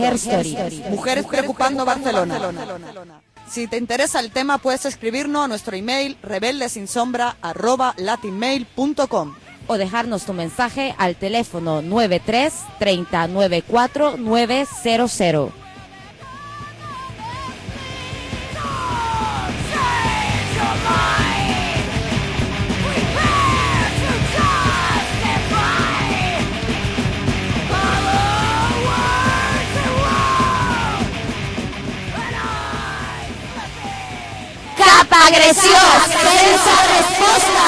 Herstory. Mujeres Preocupando Barcelona. Si te interesa el tema, puedes escribirnos a nuestro email rebeldesinsombra@latinmail.com o dejarnos tu mensaje al teléfono 93 30 94 900. Capa agresión, sense resposta.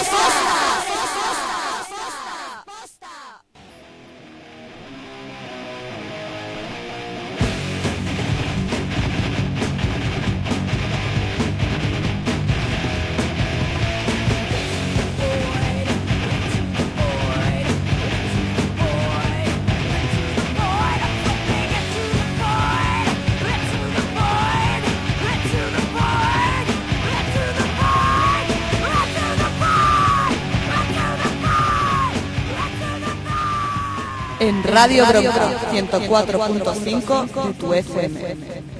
En Radio Bronca 104.5 de tu FM.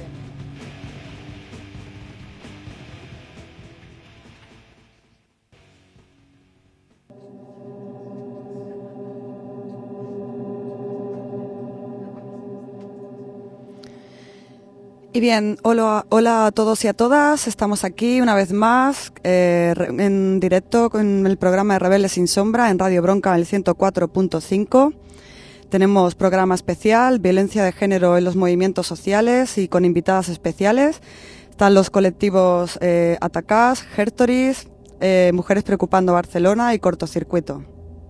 Y bien, hola a todos y a todas. Estamos aquí una vez más en directo con el programa de Rebeldes sin Sombra en Radio Bronca en el 104.5. Tenemos programa especial, violencia de género en los movimientos sociales y con invitadas especiales. Están los colectivos Atacás, Herstories, Mujeres Preocupando Barcelona y Cortocircuito.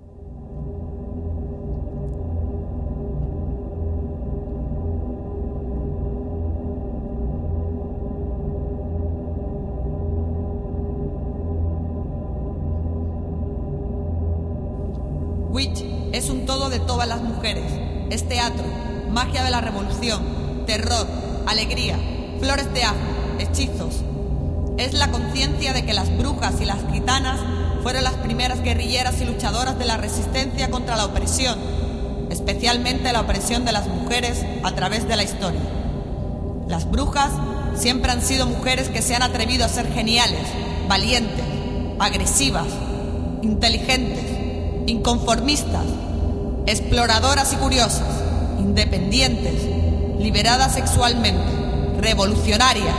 Witch es un todo de todas las mujeres. Es teatro, magia de la revolución, terror, alegría, flores de ajo, hechizos. Es la conciencia de que las brujas y las gitanas fueron las primeras guerrilleras y luchadoras de la resistencia contra la opresión, especialmente la opresión de las mujeres a través de la historia. Las brujas siempre han sido mujeres que se han atrevido a ser geniales, valientes, agresivas, inteligentes, inconformistas, exploradoras y curiosas, independientes, liberadas sexualmente, revolucionarias.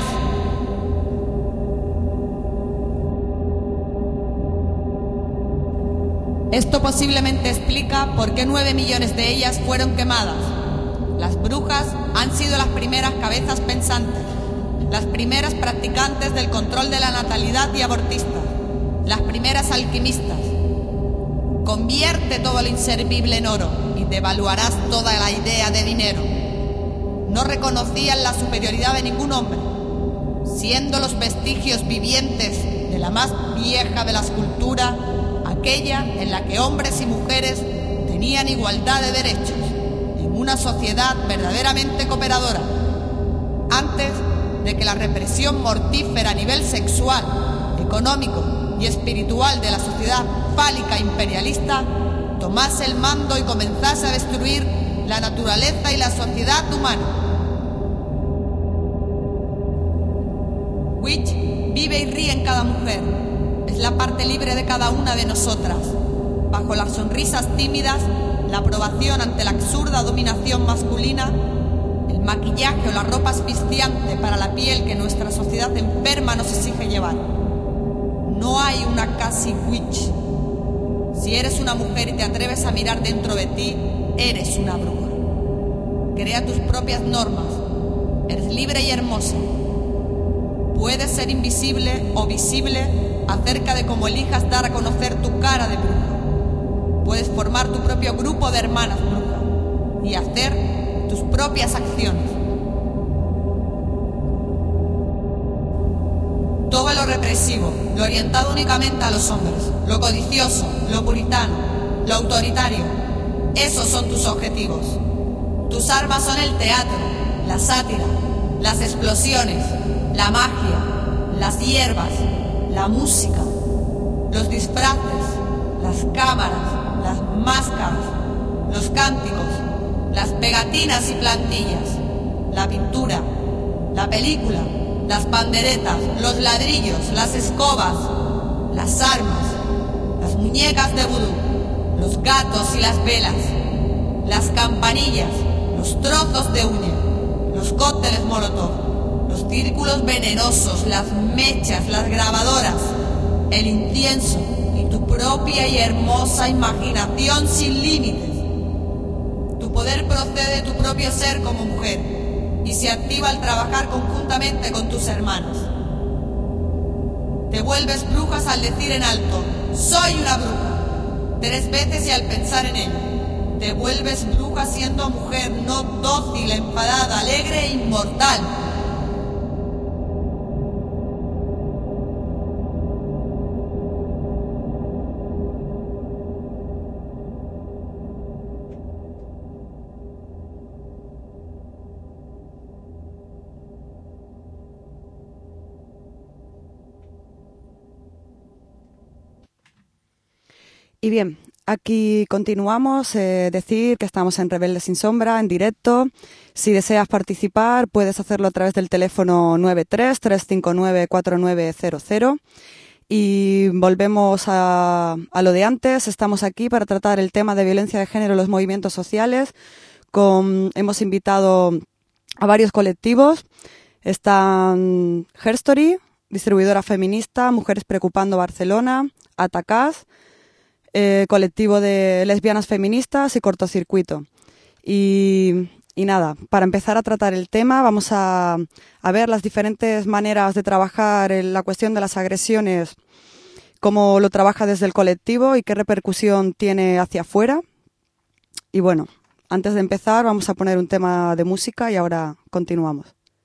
Esto posiblemente explica por qué 9 millones de ellas fueron quemadas. Las brujas han sido las primeras cabezas pensantes, las primeras practicantes del control de la natalidad y abortistas, las primeras alquimistas. Convierte todo lo inservible en oro y devaluarás toda la idea de dinero. No reconocían la superioridad de ningún hombre, siendo los vestigios vivientes de la más vieja de las culturas, aquella en la que hombres y mujeres tenían igualdad de derechos, en una sociedad verdaderamente cooperadora. Antes de que la represión mortífera a nivel sexual, económico y espiritual de la sociedad fálica imperialista tomase el mando y comenzase a destruir la naturaleza y la sociedad humana. Witch vive y ríe en cada mujer. Es la parte libre de cada una de nosotras. Bajo las sonrisas tímidas, la aprobación ante la absurda dominación masculina, el maquillaje o la ropa asfixiante para la piel que nuestra sociedad enferma nos exige llevar. No hay una casi witch. Si eres una mujer y te atreves a mirar dentro de ti, eres una bruja. Crea tus propias normas. Eres libre y hermosa. Puedes ser invisible o visible acerca de cómo elijas dar a conocer tu cara de bruja. Puedes formar tu propio grupo de hermanas brujas y hacer tus propias acciones. Todo lo represivo, lo orientado únicamente a los hombres, lo codicioso, lo puritano, lo autoritario, esos son tus objetivos. Tus armas son el teatro, la sátira, las explosiones, la magia, las hierbas, la música, los disfraces, las cámaras, las máscaras, los cánticos, las pegatinas y plantillas, la pintura, la película, las panderetas, los ladrillos, las escobas, las armas, las muñecas de vudú, los gatos y las velas, las campanillas, los trozos de uña, los cócteles molotov, los círculos venenosos, las mechas, las grabadoras, el incienso y tu propia y hermosa imaginación sin límites. Tu poder procede de tu propio ser como mujer y se activa al trabajar conjuntamente con tus hermanas. Te vuelves brujas al decir en alto, soy una bruja, 3 veces y al pensar en ello. Te vuelves bruja siendo mujer, no dócil, enfadada, alegre e inmortal. Y bien, aquí continuamos. Decir que estamos en Rebeldes sin Sombra, en directo. Si deseas participar, puedes hacerlo a través del teléfono 93-359-4900. Y volvemos a lo de antes. Estamos aquí para tratar el tema de violencia de género en los movimientos sociales. Hemos invitado a varios colectivos. Están Herstory, distribuidora feminista, Mujeres Preocupando Barcelona, Atacás, colectivo de lesbianas feministas y Cortocircuito. Y nada, para empezar a tratar el tema vamos a ver las diferentes maneras de trabajar en la cuestión de las agresiones, cómo lo trabaja desde el colectivo y qué repercusión tiene hacia afuera. Y bueno, antes de empezar vamos a poner un tema de música y ahora continuamos.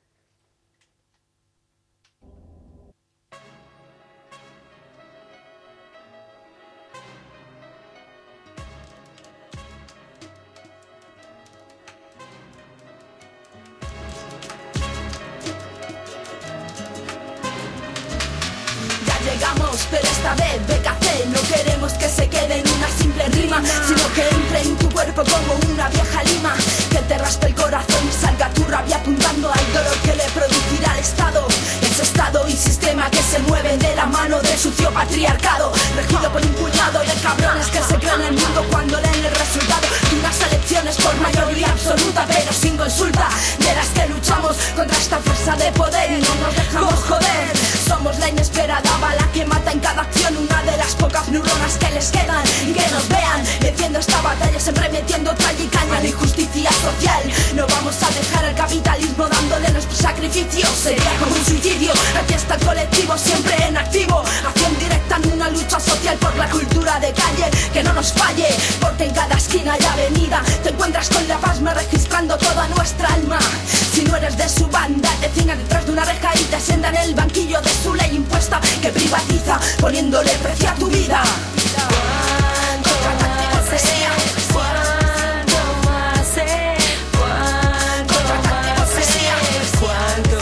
Llegamos, pero esta vez BKC no queremos que se quede en una simple rima, sino que entre en tu cuerpo como una vieja lima, que te raspe el corazón y salga tu rabia apuntando al dolor que le producirá el Estado. Ese Estado y sistema que se mueven de la mano del sucio patriarcado, regido por un puñado de cabrones que se creen el mundo cuando leen el resultado de unas elecciones por mayoría absoluta, pero sin consulta, de las que luchamos contra esta fuerza de poder y no nos dejamos joder. Somos la inesperada bala que mata en cada acción, una de las pocas neuronas que les quedan, y que nos vean venciendo esta batalla, siempre metiendo tralla y caña. La injusticia social, no vamos a dejar al capitalismo dándole nuestro sacrificio, sería como un suicidio. Aquí está el colectivo siempre en activo, acción directa en una lucha social por la cultura de calle, que no nos falle, porque en cada esquina y avenida te encuentras con la pasma registrando toda nuestra alma. Si no eres de su banda, te ciñan detrás de una reja y te sientan en el banquillo de su ley impuesta que privatiza, poniéndole precio a tu vida. ¿Cuánto más sea? ¿Cuánto más sea? ¿Cuánto más sea? ¿Cuánto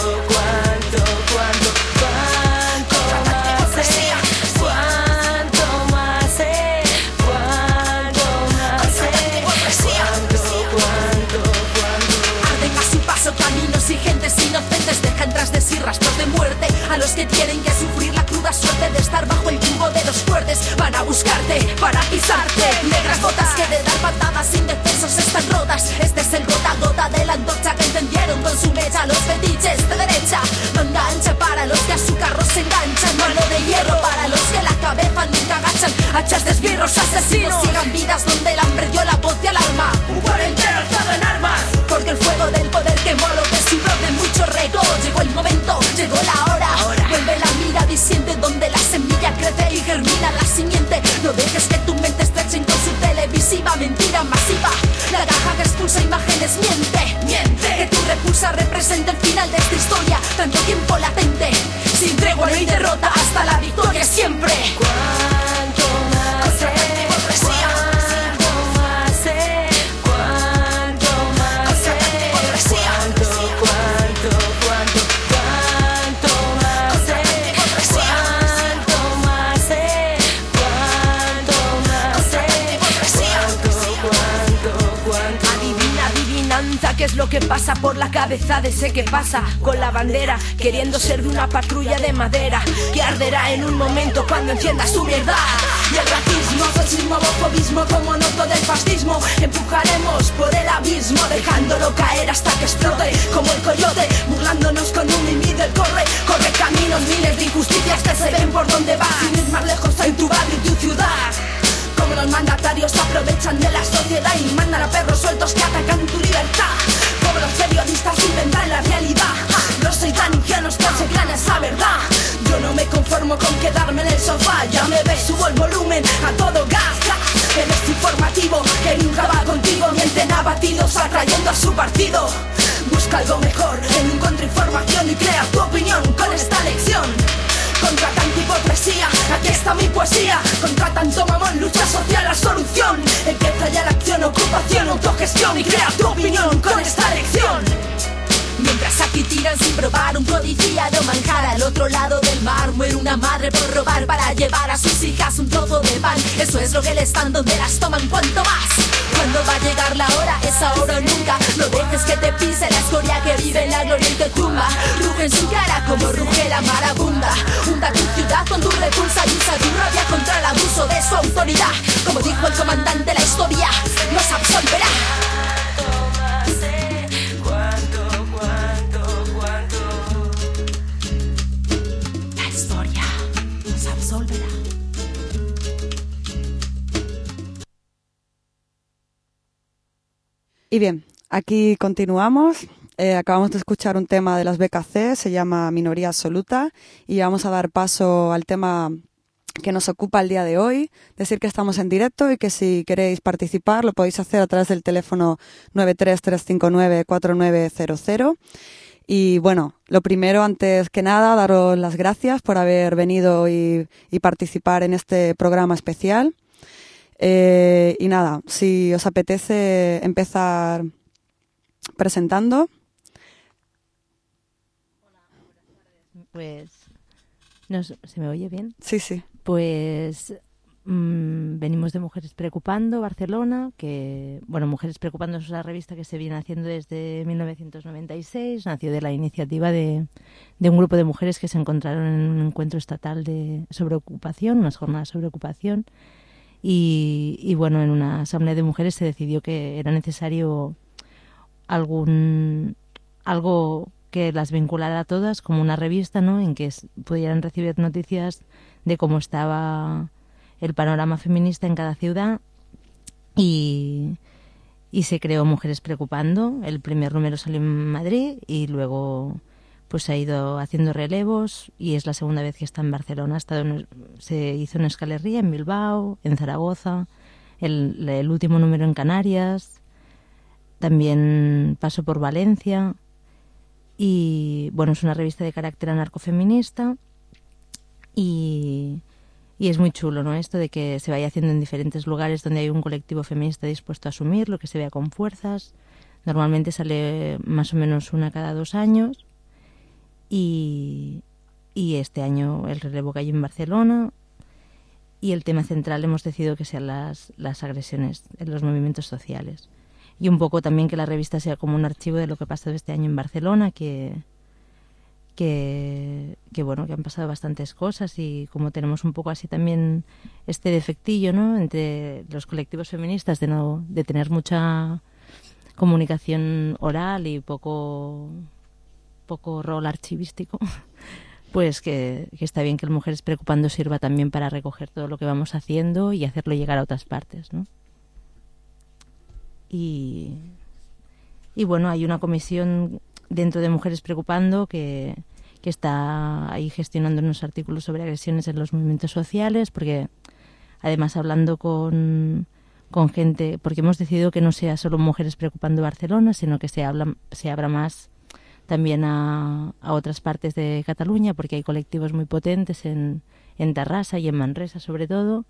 más sea? ¿Cuánto más sea? Arden a su paso caminos y gentes inocentes, dejan tras de sí rastros de muerte a los que tienen que sufrir la cruda suerte de estar bajo el yugo de los fuertes. Van a buscarte, para pisarte, negras botas que de dar patadas indefensos están rotas. Este es el gota a gota de la antorcha que encendieron con su mecha los fetiches de derecha. Manga ancha para los que a su carro se enganchan, mano de hierro para los que la cabeza nunca agachan. Hachas de esbirros asesinos ciegan vidas donde el hambre dio la voz de alarma. Un pueblo entero alzado en armas, porque el fuego del poder quemó lo que sudor de mucho reto. Llegó el momento, llegó la hora. Vuelve la mirada y siente donde la semilla crece y germina la simiente. No dejes que tu mente estrechen con su televisiva mentira masiva. La caja que expulsa imágenes miente. Que tu repulsa representa el final de esta historia. Tanto tiempo latente, sin tregua no hay derrota, hasta la victoria siempre. ¿Cuánto más sea? ¿Cuánto más sea? ¿Cuánto más sea? Adivina que pasa por la cabeza de ese que pasa con la bandera, queriendo ser de una patrulla de madera que arderá en un momento cuando encienda su mierda. Y el racismo, fascismo, homofobismo, como noto del fascismo, empujaremos por el abismo, dejándolo caer hasta que explote como el coyote, burlándonos con un mimido. El corre caminos, miles de injusticias que se ven por donde vas, sin ir más lejos en tu barrio y tu ciudad. Como los mandatarios se aprovechan de la sociedad y mandan a perros sueltos que atacan tu libertad. Como los periodistas inventan la realidad, no soy tan ingenuos que conseguirán esa verdad. Yo no me conformo con quedarme en el sofá, ya me ves, subo el volumen a todo gas. En este informativo que nunca va contigo, mienten abatidos atrayendo a su partido. Busca algo mejor en un contrainformación y crea tu opinión con esta lección. Contra tanta hipocresía, aquí está mi poesía. Contra tanto mamón, lucha social, la solución. Empieza ya la acción, ocupación, autogestión y crea tu opinión con esta lección. Mientras aquí tiran sin probar un codiciado manjar al otro lado del mar, muere una madre por robar para llevar a sus hijas un trozo de pan. Eso es lo que les dan donde las toman, ¿cuánto más? ¿Cuándo va a llegar la hora? Es ahora o nunca. No dejes que te pise la escoria que vive en la gloria y te tumba. Ruge en su cara como ruge la marabunda. Hunda tu ciudad con tu repulsa y usa tu rabia contra el abuso de su autoridad. Como dijo el comandante, la historia nos absolverá. La historia nos absolverá. Y bien, aquí continuamos. Acabamos de escuchar un tema de las BKC, se llama Minoría Absoluta, y vamos a dar paso al tema que nos ocupa el día de hoy. Decir que estamos en directo y que si queréis participar lo podéis hacer a través del teléfono 933594900. Y bueno, lo primero, antes que nada, daros las gracias por haber venido y participar en este programa especial. Y nada, si os apetece empezar presentando. Pues, ¿se me oye bien? Sí, sí. Pues venimos de Mujeres Preocupando, Barcelona, que, bueno, Mujeres Preocupando es una revista que se viene haciendo desde 1996, nació de la iniciativa de un grupo de mujeres que se encontraron en un encuentro estatal sobre ocupación, unas jornadas sobre ocupación, y bueno, en una asamblea de mujeres se decidió que era necesario algo que las vinculara a todas, como una revista, ¿no?, en que pudieran recibir noticias de cómo estaba el panorama feminista en cada ciudad, y se creó Mujeres Preocupando. El primer número salió en Madrid y luego pues ha ido haciendo relevos y es la segunda vez que está en Barcelona. Se hizo en Euskal Herria, en Bilbao, en Zaragoza, el último número en Canarias, también pasó por Valencia. Y bueno, es una revista de carácter anarcofeminista y es muy chulo, ¿no?, esto de que se vaya haciendo en diferentes lugares donde hay un colectivo feminista dispuesto a asumirlo, que se vea con fuerzas. Normalmente sale más o menos una cada 2 años y este año el relevo que hay en Barcelona, y el tema central hemos decidido que sean las agresiones en los movimientos sociales. Y un poco también que la revista sea como un archivo de lo que ha pasado este año en Barcelona, que bueno, que han pasado bastantes cosas, y como tenemos un poco así también este defectillo, ¿no?, entre los colectivos feministas de tener mucha comunicación oral y poco rol archivístico, pues que está bien que el Mujeres Preocupando sirva también para recoger todo lo que vamos haciendo y hacerlo llegar a otras partes, ¿no? Y bueno, hay una comisión dentro de Mujeres Preocupando que está ahí gestionando unos artículos sobre agresiones en los movimientos sociales, porque además hablando con gente, porque hemos decidido que no sea solo Mujeres Preocupando Barcelona, sino que se abra más también a otras partes de Cataluña, porque hay colectivos muy potentes en Tarrasa y en Manresa sobre todo,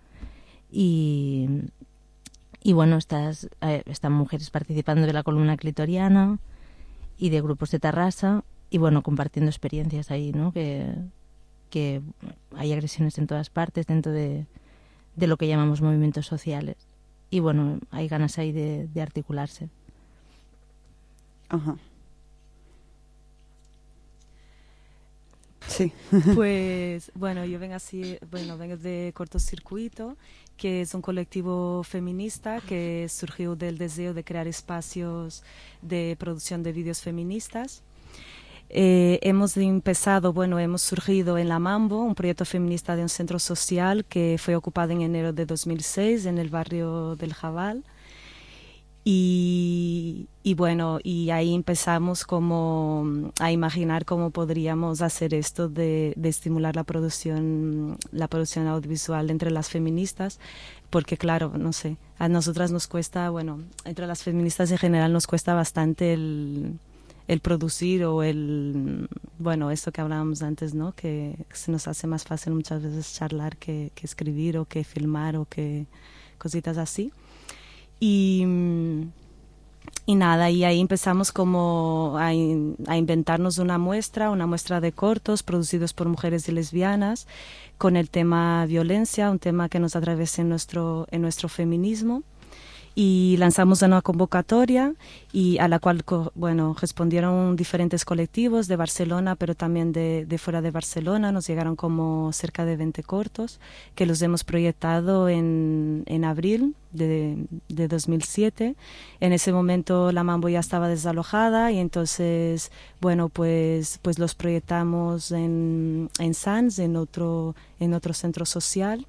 y bueno, están mujeres participando de la columna clitoriana y de grupos de Tarrasa, y bueno, compartiendo experiencias ahí, ¿no?, que hay agresiones en todas partes dentro de lo que llamamos movimientos sociales, y bueno, hay ganas ahí de articularse. Ajá. Sí. Pues bueno, yo vengo de Cortocircuito, que es un colectivo feminista que surgió del deseo de crear espacios de producción de vídeos feministas. Hemos surgido en La Mambo, un proyecto feminista de un centro social que fue ocupado en enero de 2006 en el barrio del Jabal. Y ahí empezamos como a imaginar cómo podríamos hacer esto de estimular la producción audiovisual entre las feministas, porque claro, no sé, a nosotras nos cuesta, entre las feministas en general nos cuesta bastante el producir o esto que hablábamos antes, ¿no? Que se nos hace más fácil muchas veces charlar que escribir o que filmar o que cositas así. Y nada, y ahí empezamos como a inventarnos una muestra de cortos producidos por mujeres y lesbianas con el tema violencia, un tema que nos atraviesa en nuestro feminismo. Y lanzamos una convocatoria y a la cual respondieron diferentes colectivos de Barcelona, pero también de fuera de Barcelona. Nos llegaron como cerca de 20 cortos que los hemos proyectado en abril de 2007. En ese momento La Mambo ya estaba desalojada y entonces pues los proyectamos en Sants, en otro centro social.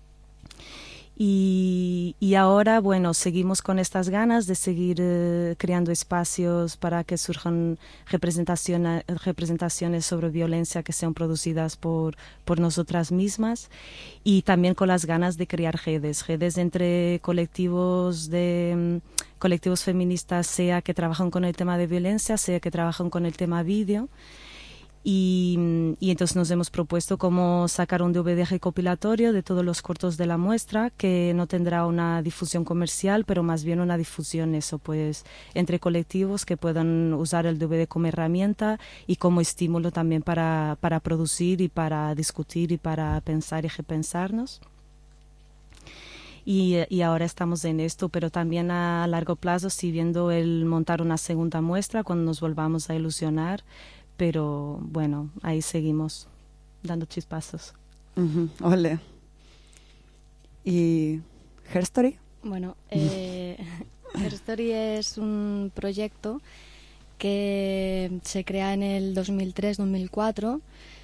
Y ahora, seguimos con estas ganas de seguir creando espacios para que surjan representaciones sobre violencia que sean producidas por nosotras mismas, y también con las ganas de crear redes entre colectivos feministas, sea que trabajan con el tema de violencia, sea que trabajan con el tema vídeo. Y entonces nos hemos propuesto cómo sacar un DVD recopilatorio de todos los cortos de la muestra, que no tendrá una difusión comercial, pero más bien una difusión entre colectivos que puedan usar el DVD como herramienta y como estímulo también para producir y para discutir y para pensar y repensarnos. Y ahora estamos en esto, pero también a largo plazo sí viendo el montar una segunda muestra cuando nos volvamos a ilusionar. Pero ahí seguimos dando chispazos. Ole. ¿Y Herstory? Bueno, Herstory es un proyecto que se crea en el 2003-2004.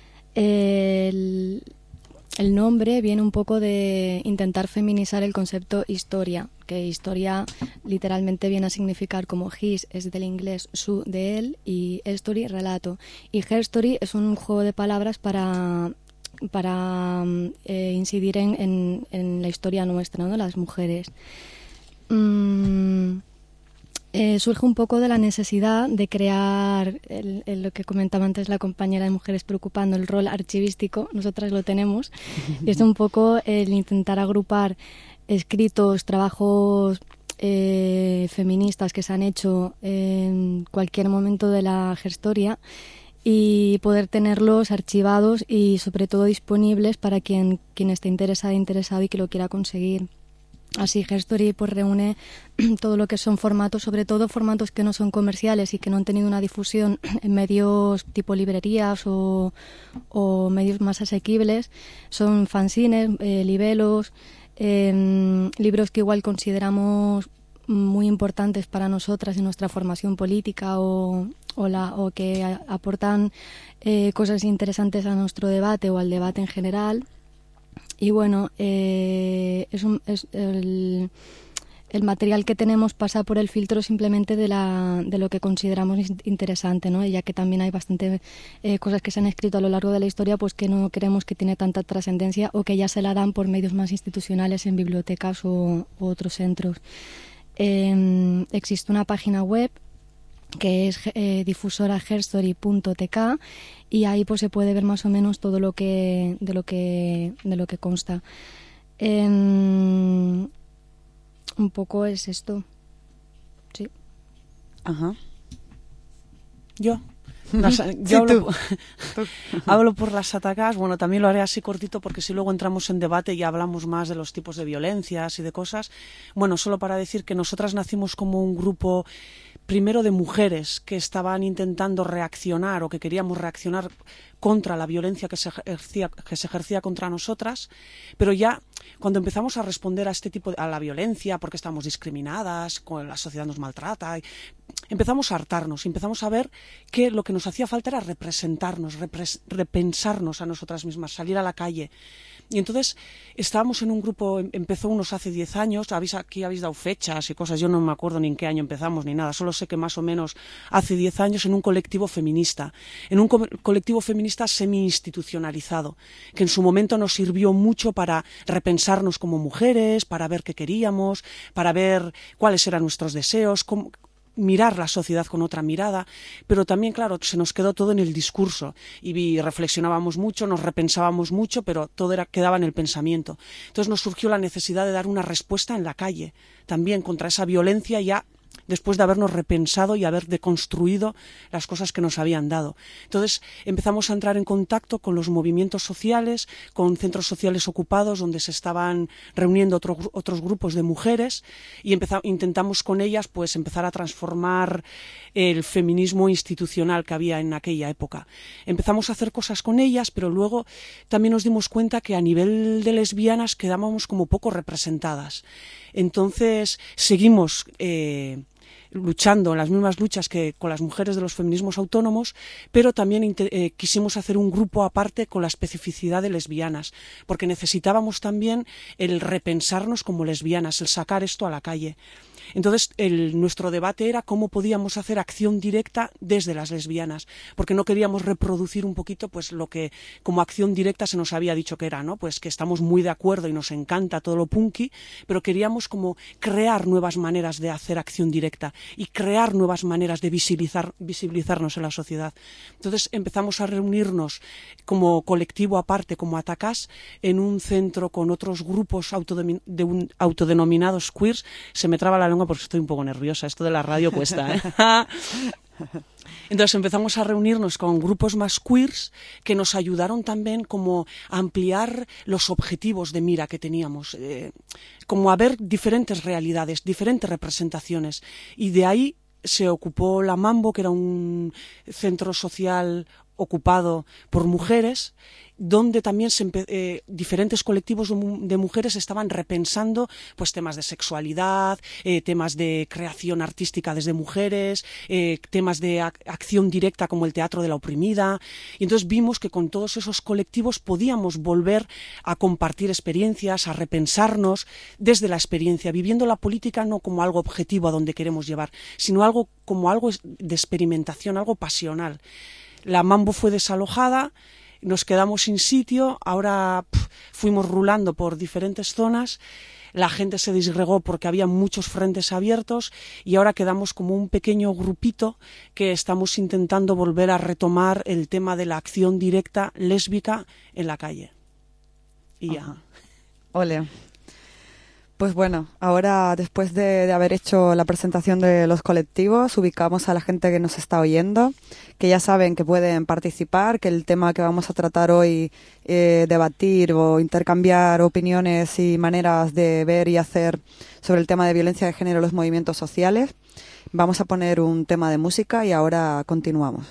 El nombre viene un poco de intentar feminizar el concepto historia, que historia literalmente viene a significar como his, es del inglés, su, de él, y story, relato. Y herstory es un juego de palabras para incidir en la historia nuestra, ¿no? Las mujeres. Surge un poco de la necesidad de crear lo que comentaba antes la compañera de Mujeres Preocupando, el rol archivístico. Nosotras lo tenemos, y es un poco el intentar agrupar escritos, trabajos feministas que se han hecho en cualquier momento de la historia y poder tenerlos archivados y sobre todo disponibles para quien esté interesado y que lo quiera conseguir. Así, Herstory pues reúne todo lo que son formatos, sobre todo formatos que no son comerciales y que no han tenido una difusión en medios tipo librerías o medios más asequibles. Son fanzines, libelos, libros que igual consideramos muy importantes para nosotras en nuestra formación política o que aportan cosas interesantes a nuestro debate o al debate en general. Y el material que tenemos pasa por el filtro simplemente de lo que consideramos interesante, ¿no? Ya que también hay bastante cosas que se han escrito a lo largo de la historia pues que no creemos que tiene tanta trascendencia o que ya se la dan por medios más institucionales en bibliotecas u otros centros. Existe una página web que es difusoraherstory.tk, y ahí pues se puede ver más o menos todo de lo que consta. Un poco es esto. Sí. Ajá. Yo hablo por las atacas. Bueno, también lo haré así cortito porque si luego entramos en debate y hablamos más de los tipos de violencias y de cosas. Bueno, solo para decir que nosotras nacimos como un grupo primero de mujeres que estaban intentando reaccionar o que queríamos reaccionar contra la violencia que se ejercía contra nosotras, pero ya cuando empezamos a responder a este tipo a la violencia, porque estamos discriminadas, la sociedad nos maltrata, empezamos a hartarnos, empezamos a ver que lo que nos hacía falta era representarnos, repensarnos a nosotras mismas, salir a la calle. Y entonces estábamos en un grupo, empezó unos hace 10 años, aquí habéis dado fechas y cosas, yo no me acuerdo ni en qué año empezamos ni nada, solo sé que más o menos hace 10 años en un colectivo feminista, colectivo feminista semi-institucionalizado, que en su momento nos sirvió mucho para repensarnos como mujeres, para ver qué queríamos, para ver cuáles eran nuestros deseos, mirar la sociedad con otra mirada, pero también, claro, se nos quedó todo en el discurso y reflexionábamos mucho, nos repensábamos mucho, pero todo quedaba en el pensamiento. Entonces nos surgió la necesidad de dar una respuesta en la calle, también contra esa violencia ya después de habernos repensado y haber deconstruido las cosas que nos habían dado. Entonces empezamos a entrar en contacto con los movimientos sociales, con centros sociales ocupados donde se estaban reuniendo otros grupos de mujeres y intentamos con ellas pues empezar a transformar el feminismo institucional que había en aquella época. Empezamos a hacer cosas con ellas, pero luego también nos dimos cuenta que a nivel de lesbianas quedábamos como poco representadas. Entonces seguimos luchando en las mismas luchas que con las mujeres de los feminismos autónomos, pero también quisimos hacer un grupo aparte con la especificidad de lesbianas, porque necesitábamos también el repensarnos como lesbianas, el sacar esto a la calle. Entonces, nuestro debate era cómo podíamos hacer acción directa desde las lesbianas, porque no queríamos reproducir un poquito pues lo que como acción directa se nos había dicho que era, ¿no? Pues que estamos muy de acuerdo y nos encanta todo lo punky, pero queríamos como crear nuevas maneras de hacer acción directa y crear nuevas maneras de visibilizarnos en la sociedad. Entonces empezamos a reunirnos como colectivo aparte, como Atacás, en un centro con otros grupos autodenominados queers. Se me traba la lengua porque estoy un poco nerviosa, esto de la radio cuesta, ¿eh? Entonces empezamos a reunirnos con grupos más queers que nos ayudaron también como a ampliar los objetivos de mira que teníamos, como a ver diferentes realidades, diferentes representaciones, y de ahí se ocupó la Mambo, que era un centro social ocupado por mujeres, donde también diferentes colectivos de mujeres estaban repensando pues temas de sexualidad, temas de creación artística desde mujeres, temas de acción directa como el teatro de la oprimida, y entonces vimos que con todos esos colectivos podíamos volver a compartir experiencias, a repensarnos desde la experiencia, viviendo la política no como algo objetivo a donde queremos llevar, sino algo como algo de experimentación, algo pasional. La Mambo fue desalojada, nos quedamos sin sitio, ahora fuimos rulando por diferentes zonas, la gente se disgregó porque había muchos frentes abiertos y ahora quedamos como un pequeño grupito que estamos intentando volver a retomar el tema de la acción directa lésbica en la calle. Y ya. Ole. Pues bueno, ahora después de haber hecho la presentación de los colectivos, ubicamos a la gente que nos está oyendo, que ya saben que pueden participar, que el tema que vamos a tratar hoy, debatir o intercambiar opiniones y maneras de ver y hacer sobre el tema de violencia de género en los movimientos sociales. Vamos a poner un tema de música y ahora continuamos.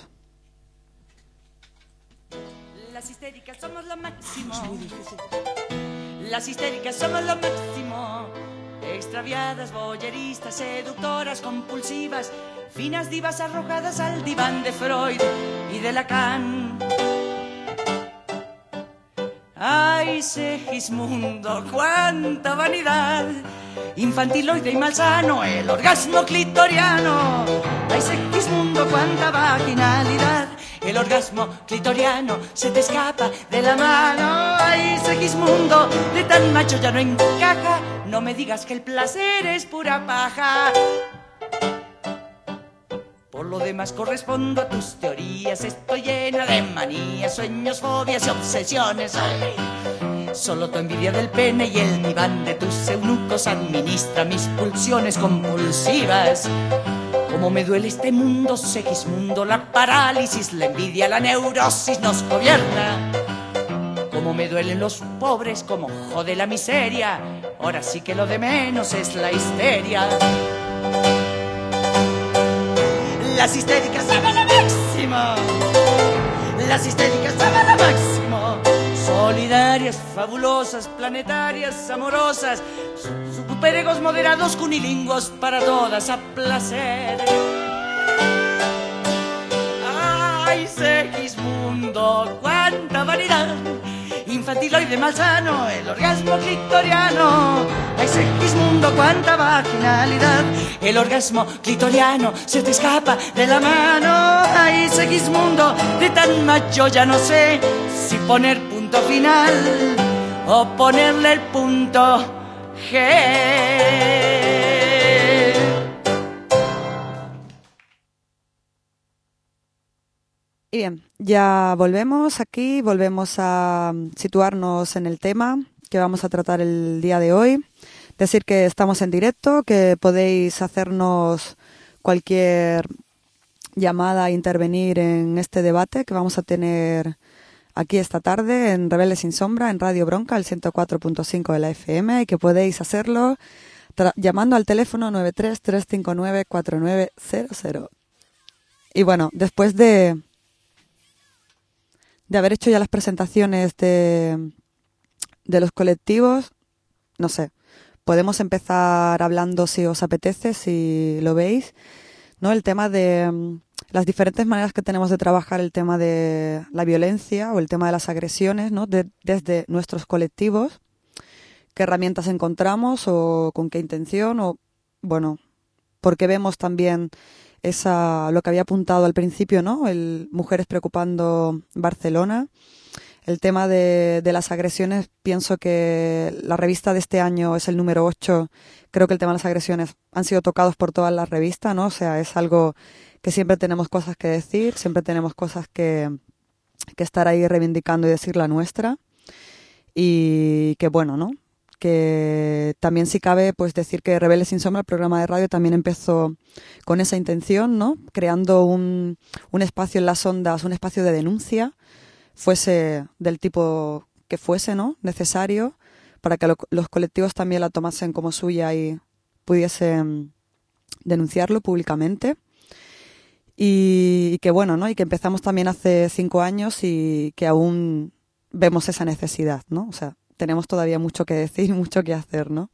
Las histéricas somos lo máximo. Las histéricas somos lo máximo. Extraviadas, boyeristas, seductoras, compulsivas, finas divas arrojadas al diván de Freud y de Lacan. ¡Ay, Segismundo, cuánta vanidad! Infantiloide y malsano, el orgasmo clitoriano. ¡Ay, Segismundo, cuánta vaginalidad! El orgasmo clitoriano se te escapa de la mano. ¡Ay, Segismundo, de tan macho ya no encaja! No me digas que el placer es pura paja. Por lo demás correspondo a tus teorías. Estoy llena de manías, sueños, fobias y obsesiones. Ay, solo tu envidia del pene y el diván de tus eunucos administra mis pulsiones compulsivas. Cómo me duele este mundo, Segismundo, la parálisis, la envidia, la neurosis nos gobierna. Cómo me duelen los pobres, cómo jode la miseria. Ahora sí que lo de menos es la histeria. Las histéricas aman lo máximo. Las histéricas aman lo máximo. Solidarias, fabulosas, planetarias, amorosas, superegos moderados, cunilingüos para todas a placer. ¡Ay, Segismundo, cuánta vanidad! Infantiloide malsano, el orgasmo clitoriano. ¡Ay, Segismundo, cuánta vaginalidad! El orgasmo clitoriano se te escapa de la mano. ¡Ay, Segismundo, de tan macho ya no sé si poner punto final o ponerle el punto G. Y bien, ya volvemos aquí, volvemos a situarnos en el tema que vamos a tratar el día de hoy. Decir que estamos en directo, que podéis hacernos cualquier llamada a intervenir en este debate que vamos a tener aquí esta tarde en Rebeldes sin Sombra, en Radio Bronca, el 104.5 de la FM, y que podéis hacerlo llamando al teléfono 93-359-4900. Y bueno, después de haber hecho ya las presentaciones de los colectivos, no sé, podemos empezar hablando, si os apetece, si lo veis, ¿no? El tema de las diferentes maneras que tenemos de trabajar el tema de la violencia o el tema de las agresiones, ¿no? Desde nuestros colectivos, qué herramientas encontramos o con qué intención, o bueno, porque vemos también lo que había apuntado al principio, ¿no? El Mujeres Preocupando Barcelona. El tema de las agresiones, pienso que la revista de este año es el número 8. Creo que el tema de las agresiones han sido tocados por todas las revistas, ¿no? O sea, es algo que siempre tenemos cosas que decir, siempre tenemos cosas que estar ahí reivindicando y decir la nuestra. Y que bueno, ¿no? Que también, si cabe, pues decir que Rebeldes sin Sombra, el programa de radio, también empezó con esa intención, ¿no? Creando un espacio en las ondas, un espacio de denuncia, fuese del tipo que fuese, ¿no? Necesario, para que los colectivos también la tomasen como suya y pudiesen denunciarlo públicamente. Y que bueno, ¿no? Y que empezamos también hace 5 años y que aún vemos esa necesidad, ¿no? O sea, tenemos todavía mucho que decir y mucho que hacer, ¿no?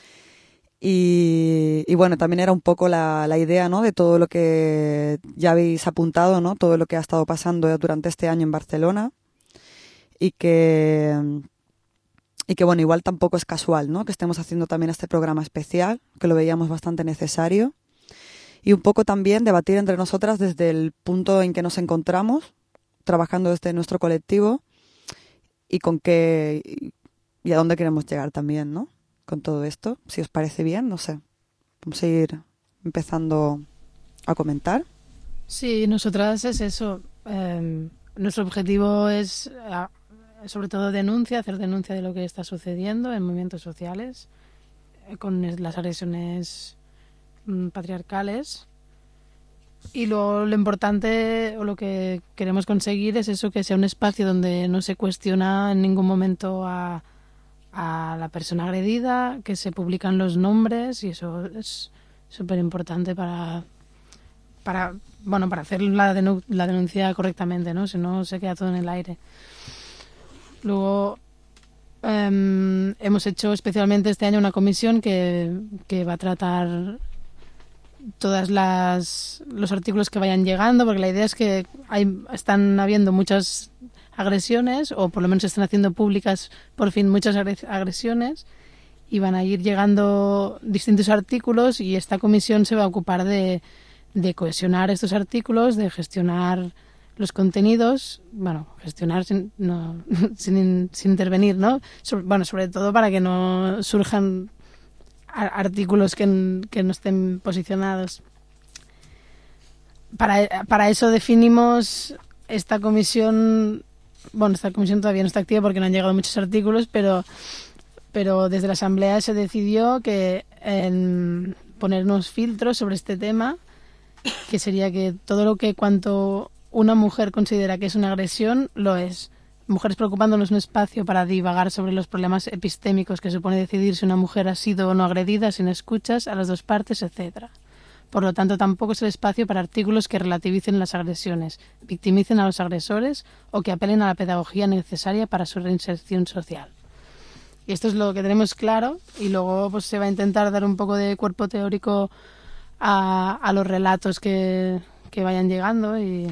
Y bueno, también era un poco la idea, ¿no? De todo lo que ya habéis apuntado, ¿no? Todo lo que ha estado pasando durante este año en Barcelona y que bueno, igual tampoco es casual, ¿no? Que estemos haciendo también este programa especial, que lo veíamos bastante necesario. Y un poco también debatir entre nosotras desde el punto en que nos encontramos, trabajando desde nuestro colectivo y con qué y a dónde queremos llegar también, ¿no? Con todo esto, si os parece bien, no sé. Vamos a ir empezando a comentar. Sí, nosotras es eso. Nuestro objetivo es, sobre todo, hacer denuncia de lo que está sucediendo en movimientos sociales, con las agresiones patriarcales. Y lo importante o lo que queremos conseguir es eso, que sea un espacio donde no se cuestiona en ningún momento a la persona agredida, que se publican los nombres, y eso es súper importante para hacer la denuncia correctamente, ¿no? Si no, se queda todo en el aire. Luego hemos hecho especialmente este año una comisión que va a tratar todos los artículos que vayan llegando, porque la idea es que están habiendo muchas agresiones, o por lo menos se están haciendo públicas por fin muchas agresiones, y van a ir llegando distintos artículos, y esta comisión se va a ocupar de cohesionar estos artículos, de gestionar los contenidos, bueno, gestionar sin intervenir, ¿no? Sobre todo para que no surjan artículos que no estén posicionados. Para eso definimos esta comisión. Bueno, esta comisión todavía no está activa porque no han llegado muchos artículos, pero desde la Asamblea se decidió que poner unos filtros sobre este tema, que sería que todo lo que cuanto una mujer considera que es una agresión, lo es. Mujeres Preocupándonos, un espacio para divagar sobre los problemas epistémicos que supone decidir si una mujer ha sido o no agredida, sin escuchas a las dos partes, etcétera. Por lo tanto, tampoco es el espacio para artículos que relativicen las agresiones, victimicen a los agresores o que apelen a la pedagogía necesaria para su reinserción social. Y esto es lo que tenemos claro, y luego pues se va a intentar dar un poco de cuerpo teórico a los relatos que vayan llegando y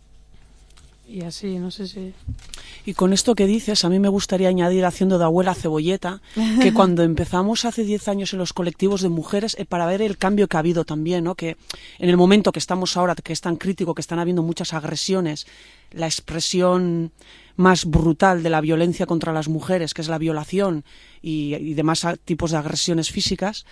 así, no sé si... Y con esto que dices, a mí me gustaría añadir, haciendo de abuela cebolleta, que cuando empezamos hace 10 años en los colectivos de mujeres, para ver el cambio que ha habido también, ¿no? Que en el momento que estamos ahora, que es tan crítico, que están habiendo muchas agresiones, la expresión más brutal de la violencia contra las mujeres, que es la violación y demás tipos de agresiones físicas.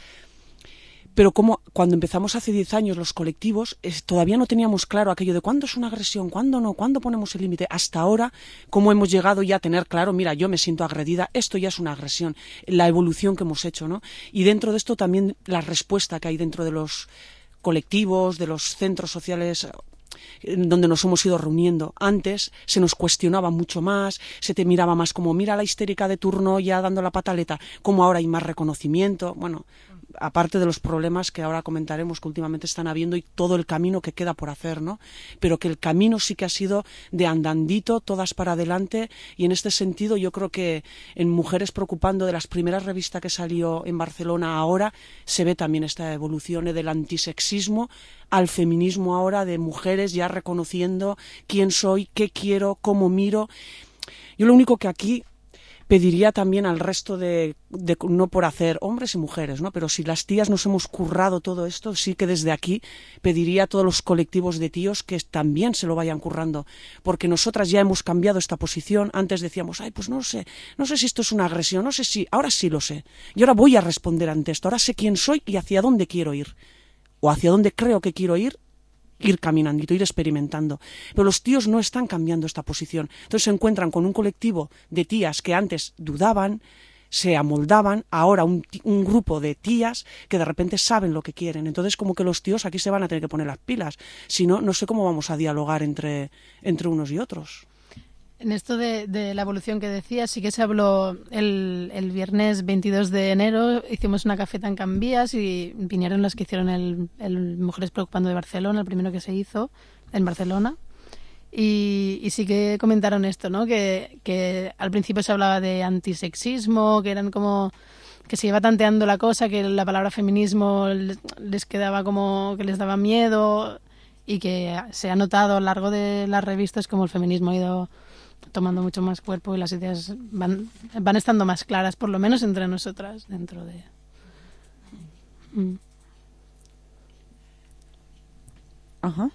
Pero como cuando empezamos hace 10 años los colectivos, todavía no teníamos claro aquello de cuándo es una agresión, cuándo no, cuándo ponemos el límite. Hasta ahora, cómo hemos llegado ya a tener claro, mira, yo me siento agredida, esto ya es una agresión, la evolución que hemos hecho, ¿no? Y dentro de esto también la respuesta que hay dentro de los colectivos, de los centros sociales donde nos hemos ido reuniendo. Antes se nos cuestionaba mucho más, se te miraba más como, mira la histérica de turno ya dando la pataleta, como ahora hay más reconocimiento, bueno... aparte de los problemas que ahora comentaremos que últimamente están habiendo y todo el camino que queda por hacer, ¿no? Pero que el camino sí que ha sido de andandito, todas para adelante, y en este sentido yo creo que en Mujeres Preocupando, de las primeras revistas que salió en Barcelona ahora, se ve también esta evolución del antisexismo al feminismo ahora, de mujeres ya reconociendo quién soy, qué quiero, cómo miro. Yo lo único que aquí pediría también al resto de no por hacer hombres y mujeres, ¿no? Pero si las tías nos hemos currado todo esto, sí que desde aquí pediría a todos los colectivos de tíos que también se lo vayan currando, porque nosotras ya hemos cambiado esta posición. Antes decíamos, ay, pues no sé si esto es una agresión, no sé si, ahora sí lo sé, y ahora voy a responder ante esto, ahora sé quién soy y hacia dónde quiero ir, o hacia dónde creo que quiero ir caminando, ir experimentando. Pero los tíos no están cambiando esta posición. Entonces se encuentran con un colectivo de tías que antes dudaban, se amoldaban, ahora un grupo de tías que de repente saben lo que quieren. Entonces como que los tíos aquí se van a tener que poner las pilas. Si no, no sé cómo vamos a dialogar entre unos y otros. En esto de la evolución que decías, sí que se habló el viernes 22 de enero, hicimos una cafeta en Can Vías y vinieron las que hicieron el Mujeres Preocupando de Barcelona, el primero que se hizo en Barcelona. Y sí que comentaron esto, ¿no? Que al principio se hablaba de antisexismo, que eran como que se iba tanteando la cosa, que la palabra feminismo les quedaba como que les daba miedo, y que se ha notado a lo largo de las revistas como el feminismo ha ido tomando mucho más cuerpo y las ideas van estando más claras, por lo menos entre nosotras, dentro de... Ajá.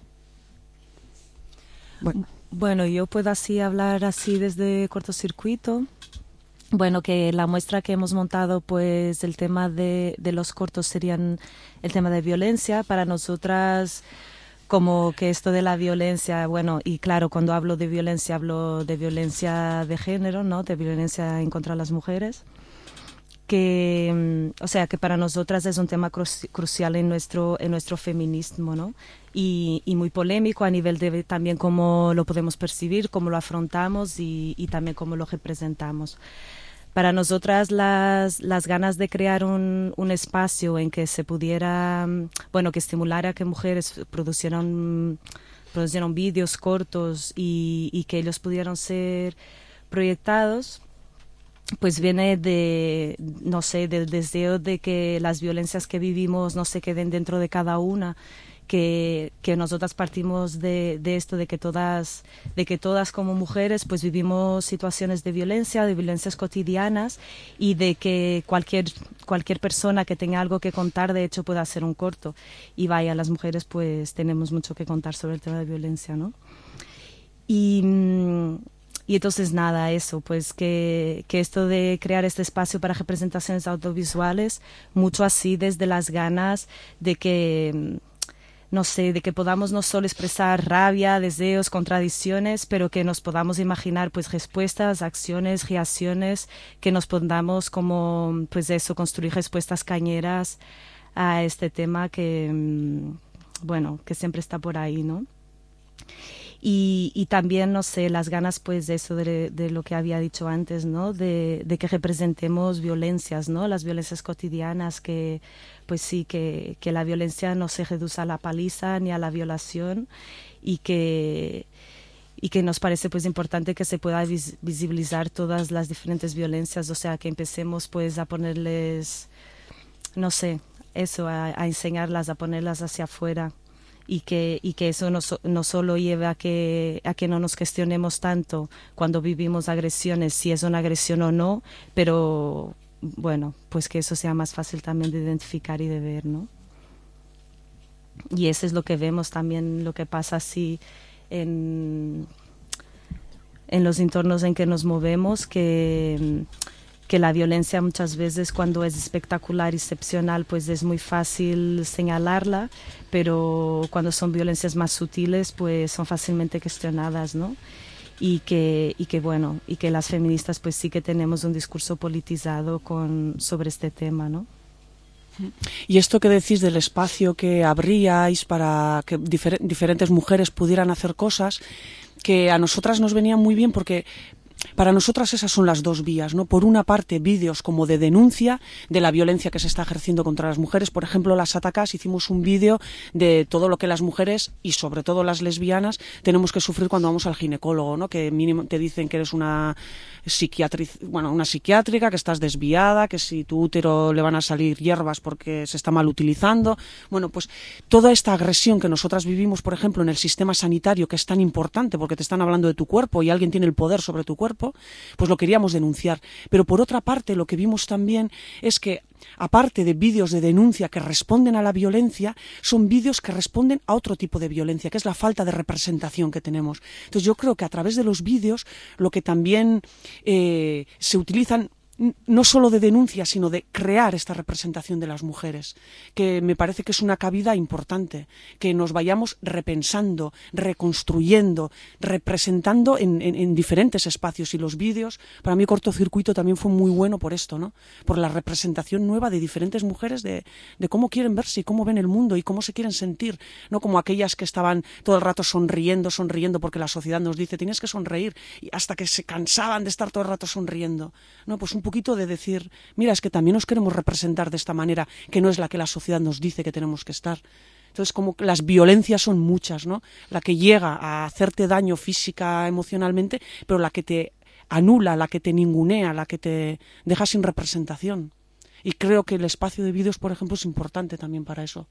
Bueno, yo puedo así hablar así desde cortocircuito. Bueno, que la muestra que hemos montado, pues el tema de los cortos serían el tema de violencia. Para nosotras, como que esto de la violencia, bueno, y claro, cuando hablo de violencia de género, ¿no? De violencia en contra de las mujeres. Que, o sea, que para nosotras es un tema crucial en nuestro feminismo, ¿no? Y muy polémico a nivel de también cómo lo podemos percibir, cómo lo afrontamos y también cómo lo representamos. Para nosotras las ganas de crear un espacio en que se pudiera, bueno, que estimulara a que mujeres producieran vídeos cortos y que ellos pudieran ser proyectados, pues viene de, no sé, del deseo de que las violencias que vivimos no se queden dentro de cada una, que nosotras partimos de esto, de que todas como mujeres pues vivimos situaciones de violencias cotidianas, y de que cualquier persona que tenga algo que contar, de hecho, pueda hacer un corto. Y vaya, las mujeres pues tenemos mucho que contar sobre el tema de violencia, ¿no? Y entonces nada, eso, pues que esto de crear este espacio para representaciones audiovisuales, mucho así desde las ganas de que, no sé, de que podamos no solo expresar rabia, deseos, contradicciones, pero que nos podamos imaginar pues respuestas, acciones, reacciones, que nos podamos como, pues eso, construir respuestas cañeras a este tema que, bueno, que siempre está por ahí, ¿no? Y también, no sé, las ganas pues de eso, de lo que había dicho antes, ¿no? De que representemos violencias, ¿no? Las violencias cotidianas, que pues sí, que la violencia no se reduce a la paliza ni a la violación, y que nos parece pues importante que se pueda visibilizar todas las diferentes violencias, o sea, que empecemos pues a ponerles, no sé, eso, a enseñarlas, a ponerlas hacia afuera, y que eso no solo lleve a que no nos cuestionemos tanto cuando vivimos agresiones, si es una agresión o no, pero bueno, pues que eso sea más fácil también de identificar y de ver, ¿no? Y eso es lo que vemos también, lo que pasa así en los entornos en que nos movemos, que la violencia muchas veces, cuando es espectacular y excepcional, pues es muy fácil señalarla, pero cuando son violencias más sutiles, pues son fácilmente cuestionadas, ¿no? Y que las feministas pues sí que tenemos un discurso politizado sobre este tema, ¿no? Y esto que decís del espacio que abríais para que diferentes mujeres pudieran hacer cosas, que a nosotras nos venía muy bien, porque para nosotras esas son las dos vías, ¿no? Por una parte, vídeos como de denuncia de la violencia que se está ejerciendo contra las mujeres. Por ejemplo, las Atacás hicimos un vídeo de todo lo que las mujeres, y sobre todo las lesbianas, tenemos que sufrir cuando vamos al ginecólogo, ¿no? Que mínimo te dicen que eres una psiquiátrica, que estás desviada, que si tu útero le van a salir hierbas porque se está mal utilizando. Bueno, pues toda esta agresión que nosotras vivimos, por ejemplo, en el sistema sanitario, que es tan importante porque te están hablando de tu cuerpo y alguien tiene el poder sobre tu cuerpo, pues lo queríamos denunciar. Pero por otra parte, lo que vimos también es que, aparte de vídeos de denuncia que responden a la violencia, son vídeos que responden a otro tipo de violencia, que es la falta de representación que tenemos. Entonces yo creo que a través de los vídeos, lo que también se utilizan, no solo de denuncia, sino de crear esta representación de las mujeres, que me parece que es una cabida importante, que nos vayamos repensando, reconstruyendo, representando en diferentes espacios. Y los vídeos, para mí Cortocircuito también fue muy bueno por esto, ¿no? Por la representación nueva de diferentes mujeres, de cómo quieren verse y cómo ven el mundo y cómo se quieren sentir, no como aquellas que estaban todo el rato sonriendo porque la sociedad nos dice tienes que sonreír, y hasta que se cansaban de estar todo el rato sonriendo, ¿no? Pues un poquito de decir, mira, es que también nos queremos representar de esta manera, que no es la que la sociedad nos dice que tenemos que estar. Entonces, como que las violencias son muchas, ¿no? La que llega a hacerte daño física, emocionalmente, pero la que te anula, la que te ningunea, la que te deja sin representación. Y creo que el espacio de vídeos, por ejemplo, es importante también para eso.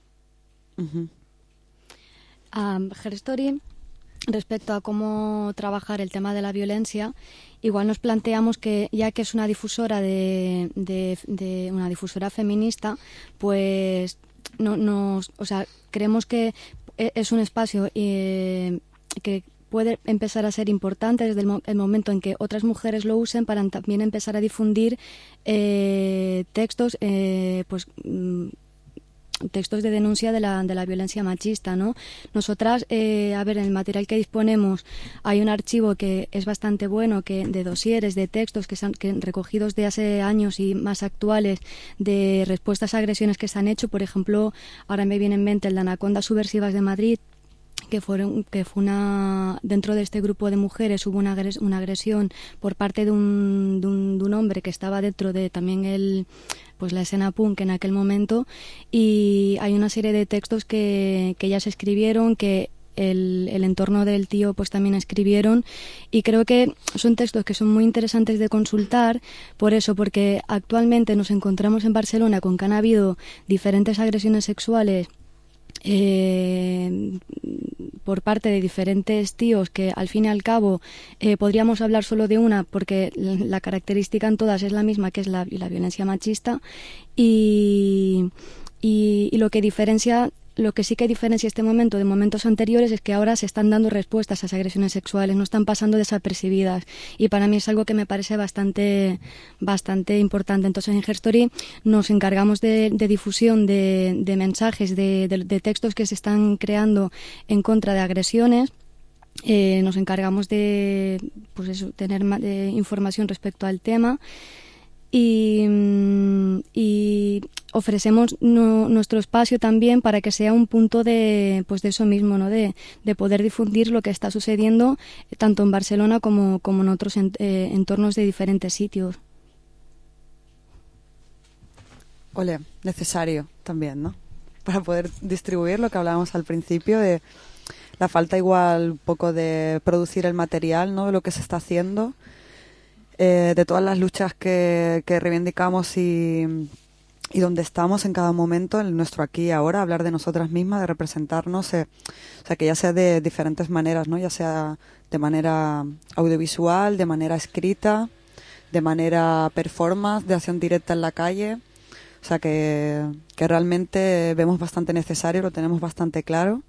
Herstory, respecto a cómo trabajar el tema de la violencia, igual nos planteamos que, ya que es una difusora de una difusora feminista, pues creemos que es un espacio que puede empezar a ser importante desde el momento en que otras mujeres lo usen, para también empezar a difundir textos textos de denuncia de la violencia machista, ¿no? Nosotras, en el material que disponemos hay un archivo que es bastante bueno, de dosieres, de textos que recogidos de hace años y más actuales, de respuestas a agresiones que se han hecho. Por ejemplo, ahora me viene en mente el de Anacondas Subversivas de Madrid, que fue dentro de este grupo de mujeres hubo una agresión por parte de un hombre que estaba dentro de también la escena punk en aquel momento, y hay una serie de textos que ellas escribieron, que el entorno del tío pues también escribieron, y creo que son textos que son muy interesantes de consultar, porque actualmente nos encontramos en Barcelona con que han habido diferentes agresiones sexuales por parte de diferentes tíos, que al fin y al cabo podríamos hablar solo de una, porque la característica en todas es la misma, que es la violencia machista, y lo que sí que diferencia este momento de momentos anteriores es que ahora se están dando respuestas a esas agresiones sexuales, no están pasando desapercibidas, y para mí es algo que me parece bastante importante. Entonces en Herstory nos encargamos de difusión de mensajes, de textos que se están creando en contra de agresiones. Nos encargamos de tener información respecto al tema. y ofrecemos nuestro espacio también para que sea un punto de eso mismo, ¿no? De poder difundir lo que está sucediendo tanto en Barcelona como en otros entornos de diferentes sitios. Ole, necesario también, ¿no? Para poder distribuir lo que hablábamos al principio de la falta igual un poco de producir el material, ¿no? De lo que se está haciendo, de todas las luchas que reivindicamos y donde estamos en cada momento, en nuestro aquí y ahora, hablar de nosotras mismas, de representarnos, o sea, que ya sea de diferentes maneras, ¿no? Ya sea de manera audiovisual, de manera escrita, de manera performance, de acción directa en la calle. O sea, que realmente vemos bastante necesario, lo tenemos bastante claro,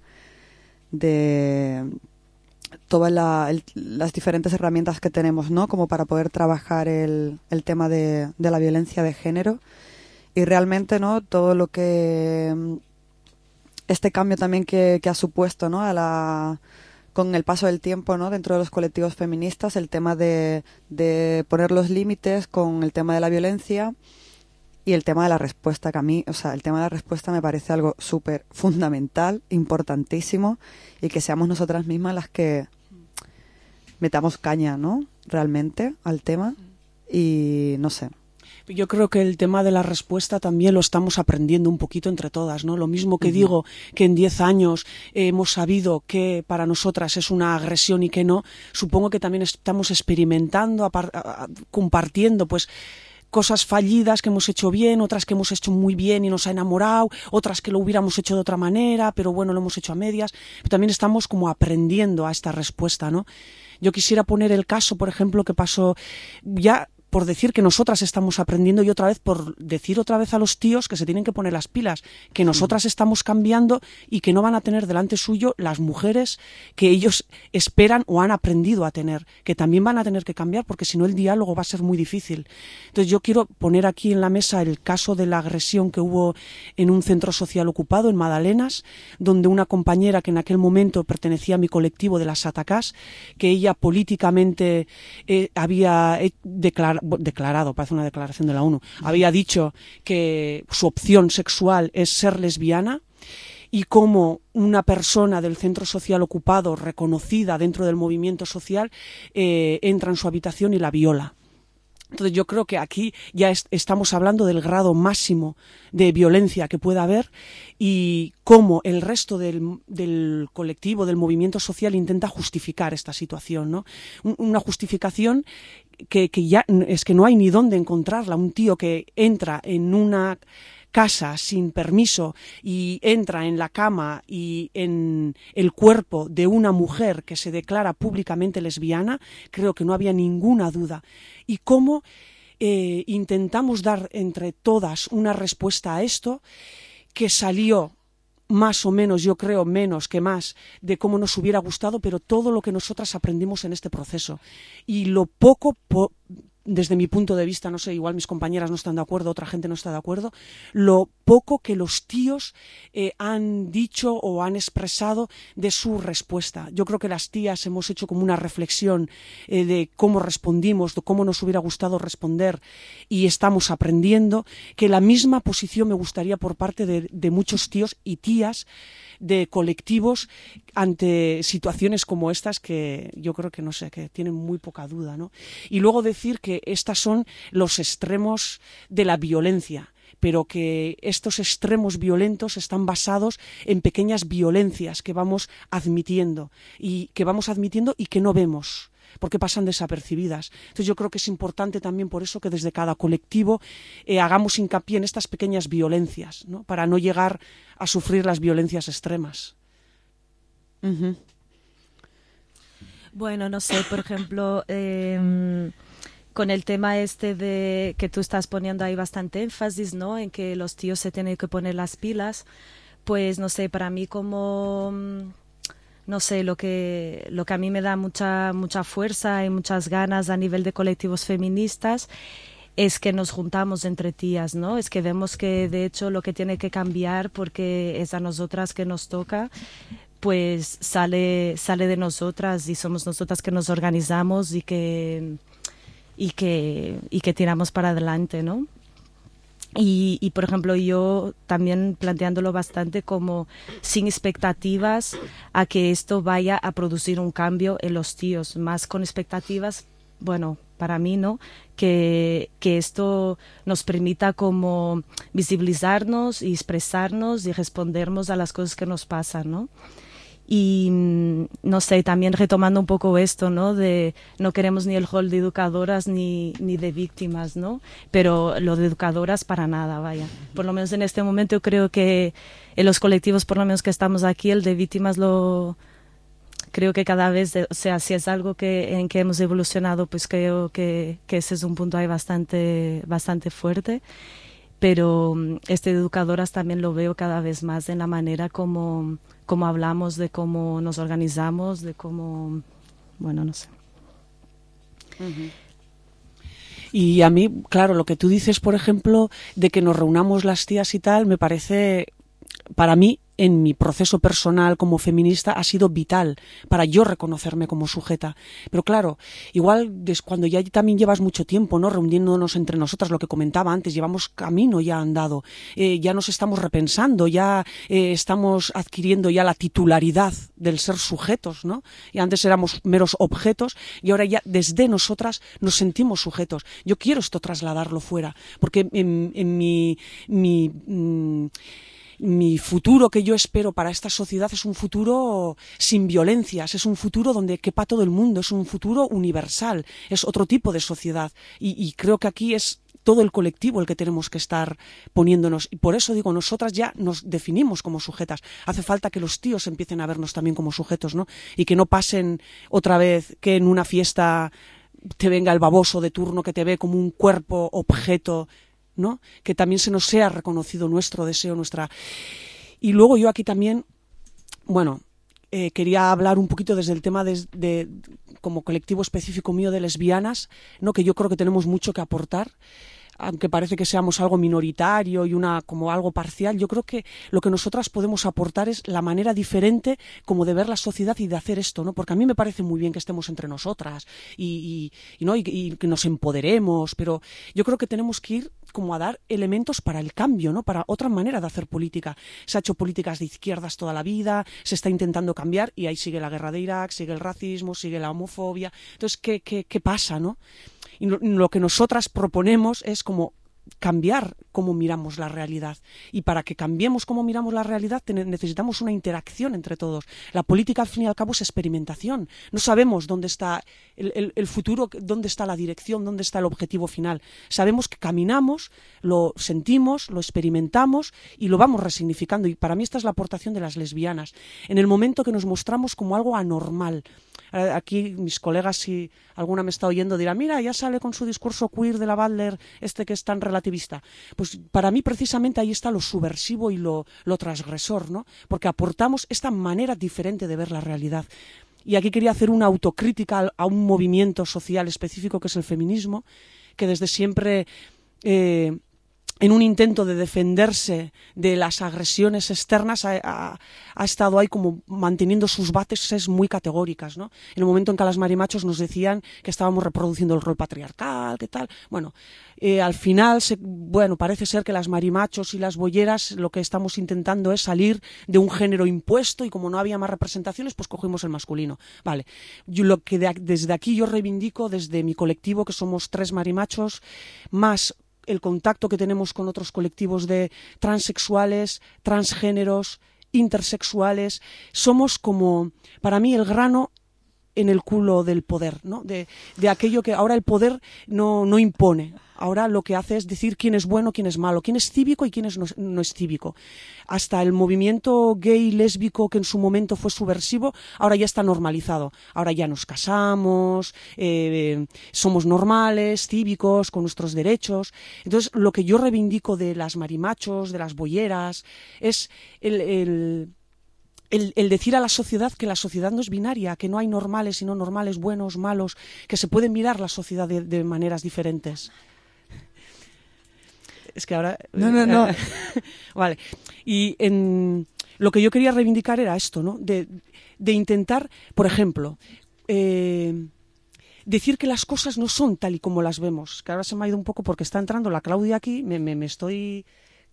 de todas las diferentes herramientas que tenemos, ¿no? Como para poder trabajar el tema de la violencia de género. Y realmente, ¿no? Todo lo que este cambio también que ha supuesto, ¿no? Con el paso del tiempo, ¿no? Dentro de los colectivos feministas, el tema de poner los límites con el tema de la violencia y el tema de la respuesta, que a mí, o sea, el tema de la respuesta me parece algo súper fundamental, importantísimo, y que seamos nosotras mismas las que metamos caña, ¿no? Realmente al tema, y no sé. Yo creo que el tema de la respuesta también lo estamos aprendiendo un poquito entre todas, ¿no? Lo mismo que digo que en 10 años hemos sabido que para nosotras es una agresión y que no, supongo que también estamos experimentando, compartiendo, pues, cosas fallidas que hemos hecho bien, otras que hemos hecho muy bien y nos ha enamorado, otras que lo hubiéramos hecho de otra manera, pero bueno, lo hemos hecho a medias. Pero también estamos como aprendiendo a esta respuesta, ¿no? Yo quisiera poner el caso, por ejemplo, que pasó ya por decir que nosotras estamos aprendiendo y otra vez por decir otra vez a los tíos que se tienen que poner las pilas, que nosotras estamos cambiando y que no van a tener delante suyo las mujeres que ellos esperan o han aprendido a tener, que también van a tener que cambiar porque si no el diálogo va a ser muy difícil. Entonces yo quiero poner aquí en la mesa el caso de la agresión que hubo en un centro social ocupado en Madalenas, donde una compañera que en aquel momento pertenecía a mi colectivo de las Atacás, que ella políticamente había declarado, parece una declaración de la ONU, había dicho que su opción sexual es ser lesbiana, y cómo una persona del centro social ocupado, reconocida dentro del movimiento social, entra en su habitación y la viola. Entonces yo creo que aquí ya estamos hablando del grado máximo de violencia que pueda haber y cómo el resto del colectivo, del movimiento social intenta justificar esta situación, ¿no? Una justificación que ya es que no hay ni dónde encontrarla. Un tío que entra en una casa sin permiso y entra en la cama y en el cuerpo de una mujer que se declara públicamente lesbiana, creo que no había ninguna duda. Y cómo intentamos dar entre todas una respuesta a esto que salió más o menos, yo creo, menos que más de cómo nos hubiera gustado, pero todo lo que nosotras aprendimos en este proceso. Y lo poco, desde mi punto de vista, no sé, igual mis compañeras no están de acuerdo, otra gente no está de acuerdo, lo poco que los tíos han dicho o han expresado de su respuesta. Yo creo que las tías hemos hecho como una reflexión de cómo respondimos, de cómo nos hubiera gustado responder y estamos aprendiendo, que la misma posición me gustaría por parte de muchos tíos y tías de colectivos ante situaciones como estas que yo creo que, no sé, que tienen muy poca duda, ¿no? Y luego decir que estos son los extremos de la violencia, pero que estos extremos violentos están basados en pequeñas violencias que vamos admitiendo y que no vemos, porque pasan desapercibidas. Entonces yo creo que es importante también por eso que desde cada colectivo hagamos hincapié en estas pequeñas violencias, ¿no? Para no llegar a sufrir las violencias extremas. Uh-huh. Bueno, no sé, por ejemplo, con el tema este de que tú estás poniendo ahí bastante énfasis, ¿no? En que los tíos se tienen que poner las pilas, pues no sé, para mí como... No sé, lo que a mí me da mucha fuerza y muchas ganas a nivel de colectivos feministas es que nos juntamos entre tías, ¿no? Es que vemos que, de hecho, lo que tiene que cambiar, porque es a nosotras que nos toca, pues sale de nosotras y somos nosotras que nos organizamos y que que tiramos para adelante, ¿no? Y, por ejemplo, yo también planteándolo bastante como sin expectativas a que esto vaya a producir un cambio en los tíos, más con expectativas, bueno, para mí, ¿no? Que esto nos permita como visibilizarnos y expresarnos y respondernos a las cosas que nos pasan, ¿no? Y no sé, también retomando un poco esto, ¿no? De no queremos ni el rol de educadoras ni de víctimas, ¿no? Pero lo de educadoras para nada, vaya. Por lo menos en este momento yo creo que en los colectivos, por lo menos que estamos aquí, el de víctimas creo que cada vez, o sea, si es algo en que hemos evolucionado, pues creo que ese es un punto ahí bastante fuerte. Pero de educadoras también lo veo cada vez más en la manera como hablamos, de cómo nos organizamos, de cómo, bueno, no sé. Y a mí, claro, lo que tú dices, por ejemplo, de que nos reunamos las tías y tal, me parece, para mí, en mi proceso personal como feminista ha sido vital para yo reconocerme como sujeta. Pero claro, igual cuando ya también llevas mucho tiempo, ¿no? Reuniéndonos entre nosotras, lo que comentaba antes, llevamos camino ya andado, ya nos estamos repensando, ya estamos adquiriendo ya la titularidad del ser sujetos, ¿no? Y antes éramos meros objetos y ahora ya desde nosotras nos sentimos sujetos. Yo quiero esto trasladarlo fuera, porque en mi futuro que yo espero para esta sociedad es un futuro sin violencias, es un futuro donde quepa todo el mundo, es un futuro universal, es otro tipo de sociedad y creo que aquí es todo el colectivo el que tenemos que estar poniéndonos y por eso digo, nosotras ya nos definimos como sujetas, hace falta que los tíos empiecen a vernos también como sujetos, ¿no? Y que no pasen otra vez que en una fiesta te venga el baboso de turno que te ve como un cuerpo objeto, ¿no? Que también se nos sea reconocido nuestro deseo, nuestra... Y luego yo aquí también, bueno, quería hablar un poquito desde el tema de como colectivo específico mío de lesbianas, ¿no? Que yo creo que tenemos mucho que aportar, aunque parece que seamos algo minoritario y como algo parcial. Yo creo que lo que nosotras podemos aportar es la manera diferente como de ver la sociedad y de hacer esto, ¿no? Porque a mí me parece muy bien que estemos entre nosotras y que nos empoderemos, pero yo creo que tenemos que ir como a dar elementos para el cambio, ¿no? Para otra manera de hacer política. Se ha hecho políticas de izquierdas toda la vida, se está intentando cambiar y ahí sigue la guerra de Irak, sigue el racismo, sigue la homofobia. Entonces, ¿qué pasa, no? Y lo que nosotras proponemos es como cambiar cómo miramos la realidad. Y para que cambiemos cómo miramos la realidad necesitamos una interacción entre todos. La política, al fin y al cabo, es experimentación. No sabemos dónde está el futuro, dónde está la dirección, dónde está el objetivo final. Sabemos que caminamos, lo sentimos, lo experimentamos y lo vamos resignificando. Y para mí esta es la aportación de las lesbianas. En el momento que nos mostramos como algo anormal. Aquí mis colegas, si alguna me está oyendo, dirá, mira, ya sale con su discurso queer de la Butler, que es tan relativista. Pues para mí precisamente ahí está lo subversivo y lo transgresor, ¿no? Porque aportamos esta manera diferente de ver la realidad. Y aquí quería hacer una autocrítica a un movimiento social específico que es el feminismo, que desde siempre... en un intento de defenderse de las agresiones externas, ha estado ahí como manteniendo sus bases muy categóricas, ¿no? En el momento en que a las marimachos nos decían que estábamos reproduciendo el rol patriarcal, ¿qué tal? Bueno, al final, parece ser que las marimachos y las boyeras lo que estamos intentando es salir de un género impuesto y como no había más representaciones, pues cogimos el masculino. Vale, desde aquí yo reivindico, desde mi colectivo, que somos 3 marimachos, más el contacto que tenemos con otros colectivos de transexuales, transgéneros, intersexuales, somos como, para mí, el grano en el culo del poder, ¿no? De aquello que ahora el poder no impone. Ahora lo que hace es decir quién es bueno, quién es malo, quién es cívico y quién no es cívico. Hasta el movimiento gay, lésbico, que en su momento fue subversivo, ahora ya está normalizado. Ahora ya nos casamos, somos normales, cívicos, con nuestros derechos. Entonces, lo que yo reivindico de las marimachos, de las boyeras, es el decir a la sociedad que la sociedad no es binaria, que no hay normales y no normales, buenos, malos, que se puede mirar la sociedad de maneras diferentes. Es que ahora... No. Vale. Y lo que yo quería reivindicar era esto, ¿no? De intentar, por ejemplo, decir que las cosas no son tal y como las vemos. Que ahora se me ha ido un poco porque está entrando la Claudia aquí, me estoy...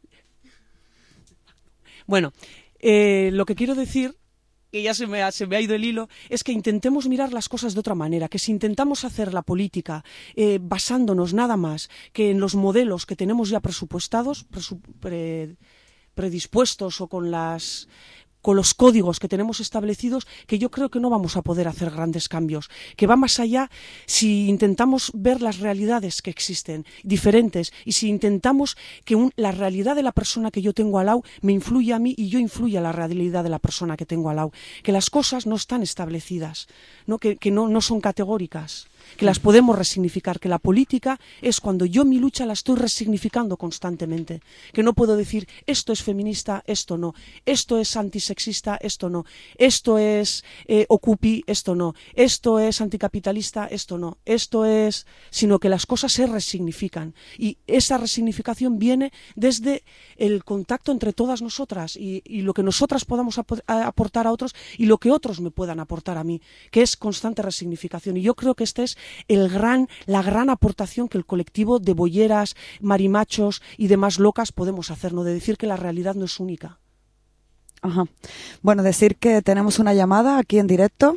Bueno, lo que quiero decir, que ya se me ha ido el hilo, es que intentemos mirar las cosas de otra manera, que si intentamos hacer la política basándonos nada más que en los modelos que tenemos ya presupuestados, predispuestos o con los códigos que tenemos establecidos, que yo creo que no vamos a poder hacer grandes cambios, que va más allá si intentamos ver las realidades que existen, diferentes, y si intentamos que la realidad de la persona que yo tengo al lado me influya a mí y yo influya a la realidad de la persona que tengo al lado, que las cosas no están establecidas, ¿no? Que no son categóricas, que las podemos resignificar, que la política es cuando yo mi lucha la estoy resignificando constantemente, que no puedo decir esto es feminista, esto no, esto es antisexista, esto no, esto es ocupi, esto no, esto es anticapitalista, esto no, esto es... sino que las cosas se resignifican y esa resignificación viene desde el contacto entre todas nosotras y lo que nosotras podamos aportar a otros y lo que otros me puedan aportar a mí, que es constante resignificación. Y yo creo que este es la gran aportación que el colectivo de bolleras, marimachos y demás locas podemos hacer, ¿no? De decir que la realidad no es única. Ajá. Bueno, decir que tenemos una llamada aquí en directo.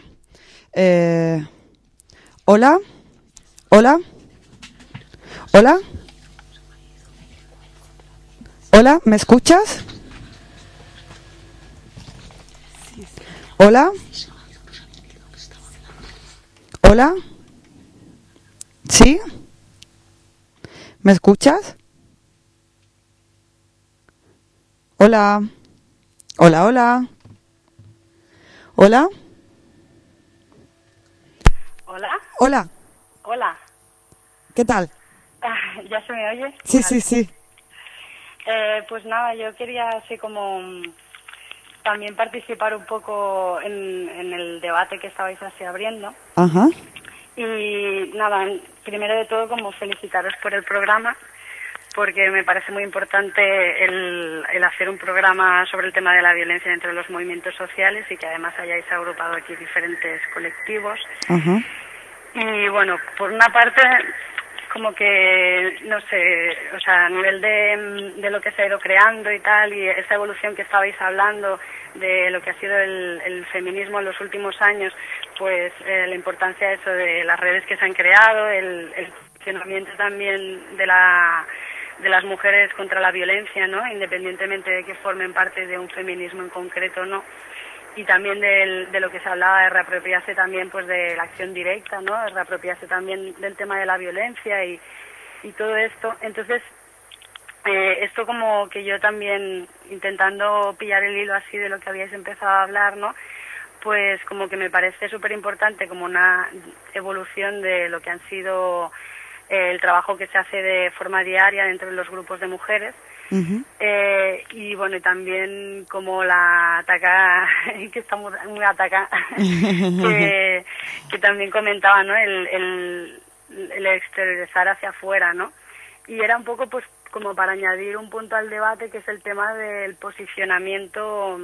Hola. Hola. Hola. Hola, ¿me escuchas? Hola. Hola. ¿Sí? ¿Me escuchas? Hola. Hola, hola. Hola. Hola. Hola. Hola. ¿Qué tal? ¿Ya se me oye? Sí, Vale. sí. Pues nada, yo quería así como también participar un poco en el debate que estabais así abriendo. Ajá. Y nada, primero de todo como felicitaros por el programa, porque me parece muy importante el hacer un programa sobre el tema de la violencia entre los movimientos sociales y que además hayáis agrupado aquí diferentes colectivos. Ajá. Y bueno, por una parte, como que, no sé, o sea, a nivel de lo que se ha ido creando y tal, y esa evolución que estabais hablando de lo que ha sido el feminismo en los últimos años, pues la importancia de eso, de las redes que se han creado, el funcionamiento también de las mujeres contra la violencia, ¿no? Independientemente de que formen parte de un feminismo en concreto, ¿no? Y también de lo que se hablaba de reapropiarse también pues de la acción directa, ¿no? De reapropiarse también del tema de la violencia y todo esto. Entonces, esto como que yo también intentando pillar el hilo así de lo que habíais empezado a hablar, ¿no? Pues como que me parece súper importante como una evolución de lo que han sido el trabajo que se hace de forma diaria dentro de los grupos de mujeres. Uh-huh. Y bueno, y también como la ataca, que está muy ataca, que también comentaba, ¿no? El exteriorizar hacia afuera, ¿no? Y era un poco pues como para añadir un punto al debate, que es el tema del posicionamiento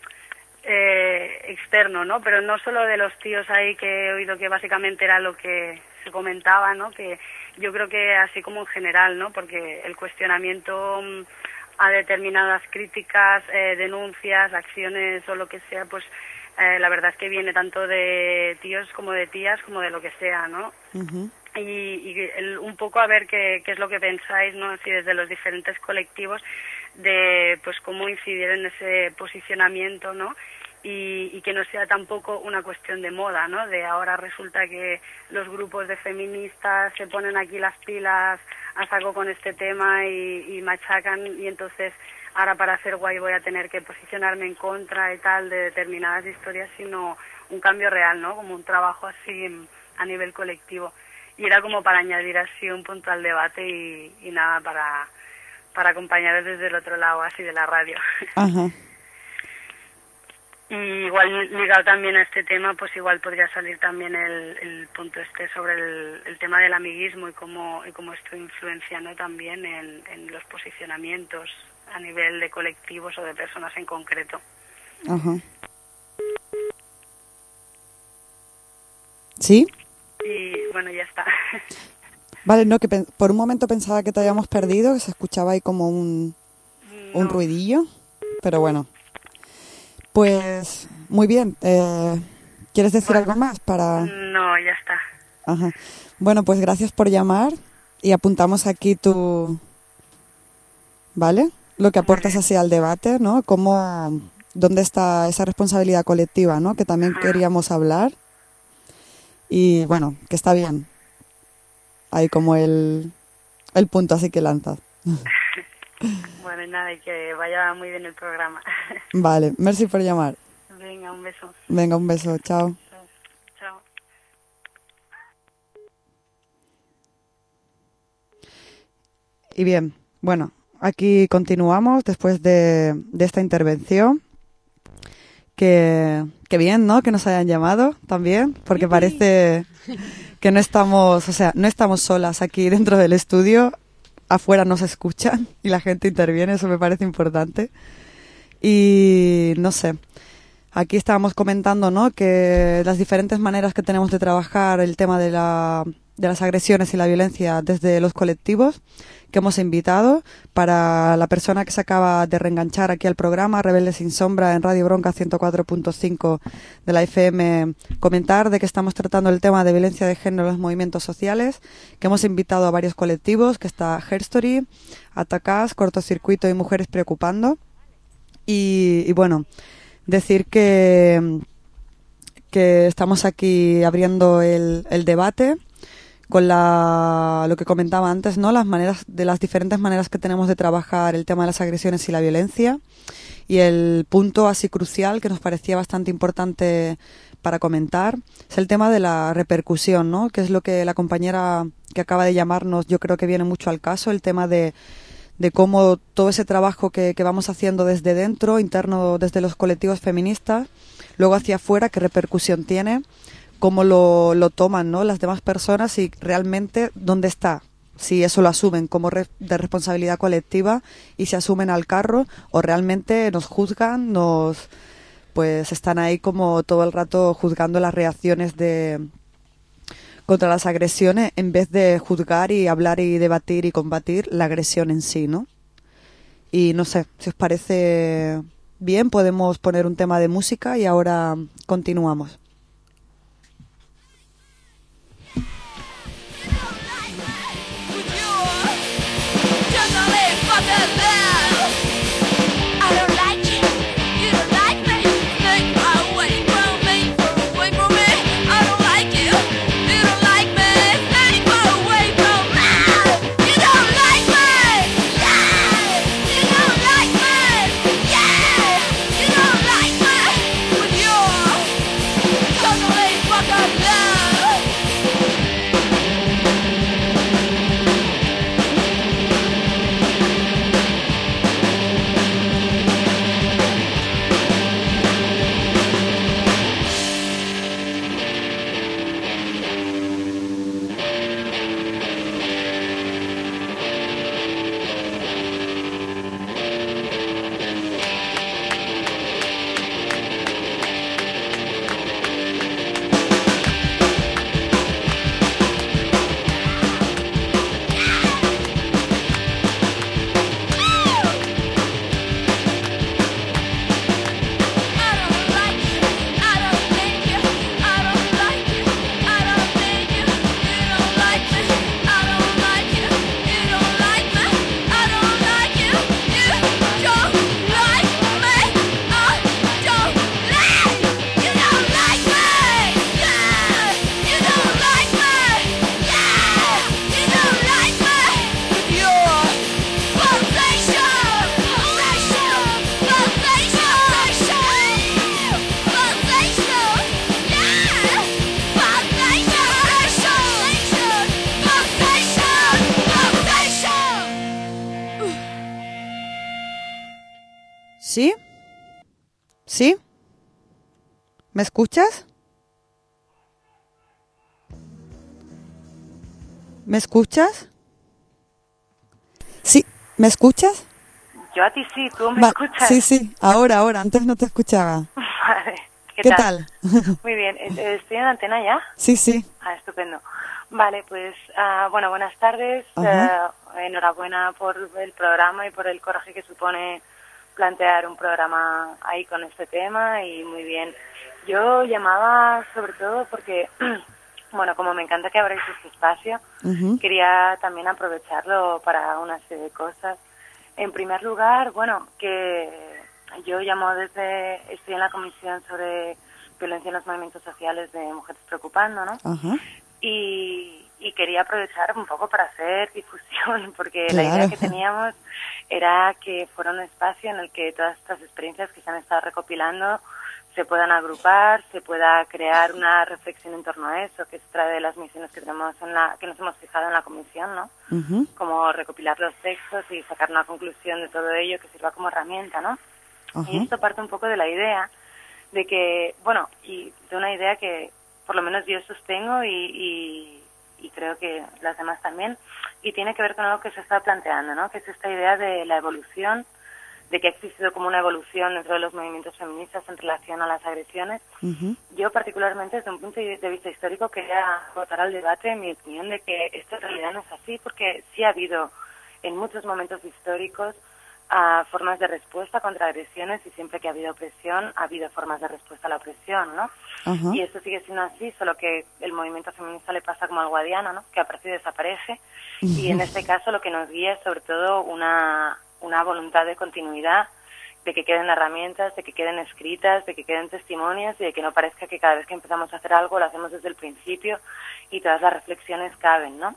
externo, ¿no? Pero no solo de los tíos ahí, que he oído que básicamente era lo que se comentaba, ¿no? Que yo creo que así como en general, ¿no? Porque el cuestionamiento a determinadas críticas, denuncias, acciones o lo que sea, pues la verdad es que viene tanto de tíos como de tías, como de lo que sea, ¿no? Uh-huh. Y un poco a ver qué es lo que pensáis, ¿no? Así desde los diferentes colectivos, de pues cómo incidir en ese posicionamiento, ¿no? Y que no sea tampoco una cuestión de moda, ¿no? De ahora resulta que los grupos de feministas se ponen aquí las pilas a saco con este tema y machacan, y entonces ahora para hacer guay voy a tener que posicionarme en contra y tal de determinadas historias, sino un cambio real, ¿no? Como un trabajo así a nivel colectivo. Y era como para añadir así un punto al debate y nada, para acompañaros desde el otro lado así de la radio. Ajá. Y igual ligado también a este tema, pues igual podría salir también el punto sobre el tema del amiguismo y cómo esto influencia, ¿no? También en los posicionamientos a nivel de colectivos o de personas en concreto. Ajá. ¿Sí? Y bueno, Vale, no, que por un momento pensaba que te habíamos perdido, que se escuchaba ahí como un ruidillo, pero bueno. Pues, muy bien. ¿Quieres decir algo más para...? No, ya está. Ajá. Bueno, pues gracias por llamar y apuntamos aquí ¿vale? Lo que aportas así al debate, ¿no? ¿Dónde está esa responsabilidad colectiva, ¿no? Que también queríamos hablar. Y bueno, que está bien. Hay como el punto así que lanzas. Bueno, y nada, y que vaya muy bien el programa. Vale, merci por llamar. Venga, un beso. Venga, un beso, chao. Chao. Y bien, bueno, aquí continuamos después de esta intervención. Que bien, ¿no? Que nos hayan llamado también, porque parece que no estamos solas aquí dentro del estudio. Afuera nos escuchan y la gente interviene, eso me parece importante. Y no sé, aquí estábamos comentando, ¿no? Que las diferentes maneras que tenemos de trabajar el tema de las agresiones y la violencia desde los colectivos que hemos invitado. Para la persona que se acaba de reenganchar aquí al programa Rebelde Sin Sombra en Radio Bronca 104.5 de la FM, comentar de que estamos tratando el tema de violencia de género en los movimientos sociales, que hemos invitado a varios colectivos, que está Herstory, Atacás, Cortocircuito y Mujeres Preocupando. Y bueno, decir que estamos aquí abriendo el debate con lo que comentaba antes, ¿no? Las diferentes maneras que tenemos de trabajar el tema de las agresiones y la violencia. Y el punto así crucial que nos parecía bastante importante para comentar es el tema de la repercusión, ¿no? Que es lo que la compañera que acaba de llamarnos, yo creo que viene mucho al caso, el tema de cómo todo ese trabajo que vamos haciendo desde dentro, interno desde los colectivos feministas, luego hacia afuera, qué repercusión tiene, cómo lo toman, ¿no? Las demás personas y realmente dónde está, si eso lo asumen como de responsabilidad colectiva y se asumen al carro o realmente nos juzgan, pues están ahí como todo el rato juzgando las reacciones contra las agresiones en vez de juzgar y hablar y debatir y combatir la agresión en sí, ¿no? Y no sé, si os parece bien, podemos poner un tema de música y ahora continuamos. ¿Sí? ¿Sí? ¿Me escuchas? ¿Me escuchas? Sí, ¿me escuchas? Yo a ti sí, tú me escuchas. Sí, ahora, antes no te escuchaba. Vale. ¿Qué tal? Muy bien. ¿Estoy en antena ya? Sí, sí. Ah, estupendo. Vale, pues, bueno, buenas tardes. Enhorabuena por el programa y por el coraje que supone plantear un programa ahí con este tema, y muy bien. Yo llamaba sobre todo porque, bueno, como me encanta que abráis este espacio, quería también aprovecharlo para una serie de cosas. En primer lugar, bueno, que yo estoy en la comisión sobre violencia en los movimientos sociales de Mujeres Preocupando, ¿no? Y quería aprovechar un poco para hacer difusión, porque la idea que teníamos era que fuera un espacio en el que todas estas experiencias que se han estado recopilando se puedan agrupar, se pueda crear una reflexión en torno a eso, que es otra de las misiones que tenemos que nos hemos fijado en la comisión, ¿no? Como recopilar los textos y sacar una conclusión de todo ello que sirva como herramienta, ¿no? Y esto parte un poco de la idea de que, bueno, y de una idea que por lo menos yo sostengo y creo que las demás también, y tiene que ver con algo que se está planteando, ¿no? Que es esta idea de la evolución, de que ha existido como una evolución dentro de los movimientos feministas en relación a las agresiones. Yo particularmente desde un punto de vista histórico quería aportar al debate mi opinión de que esto en realidad no es así, porque sí ha habido en muchos momentos históricos formas de respuesta contra agresiones, y siempre que ha habido opresión ha habido formas de respuesta a la opresión, ¿no? Y esto sigue siendo así, solo que el movimiento feminista le pasa como al guadiana, ¿no? Que aparece y desaparece, y en este caso lo que nos guía es sobre todo una voluntad de continuidad, de que queden herramientas, de que queden escritas, de que queden testimonios, y de que no parezca que cada vez que empezamos a hacer algo lo hacemos desde el principio y todas las reflexiones caben, ¿no?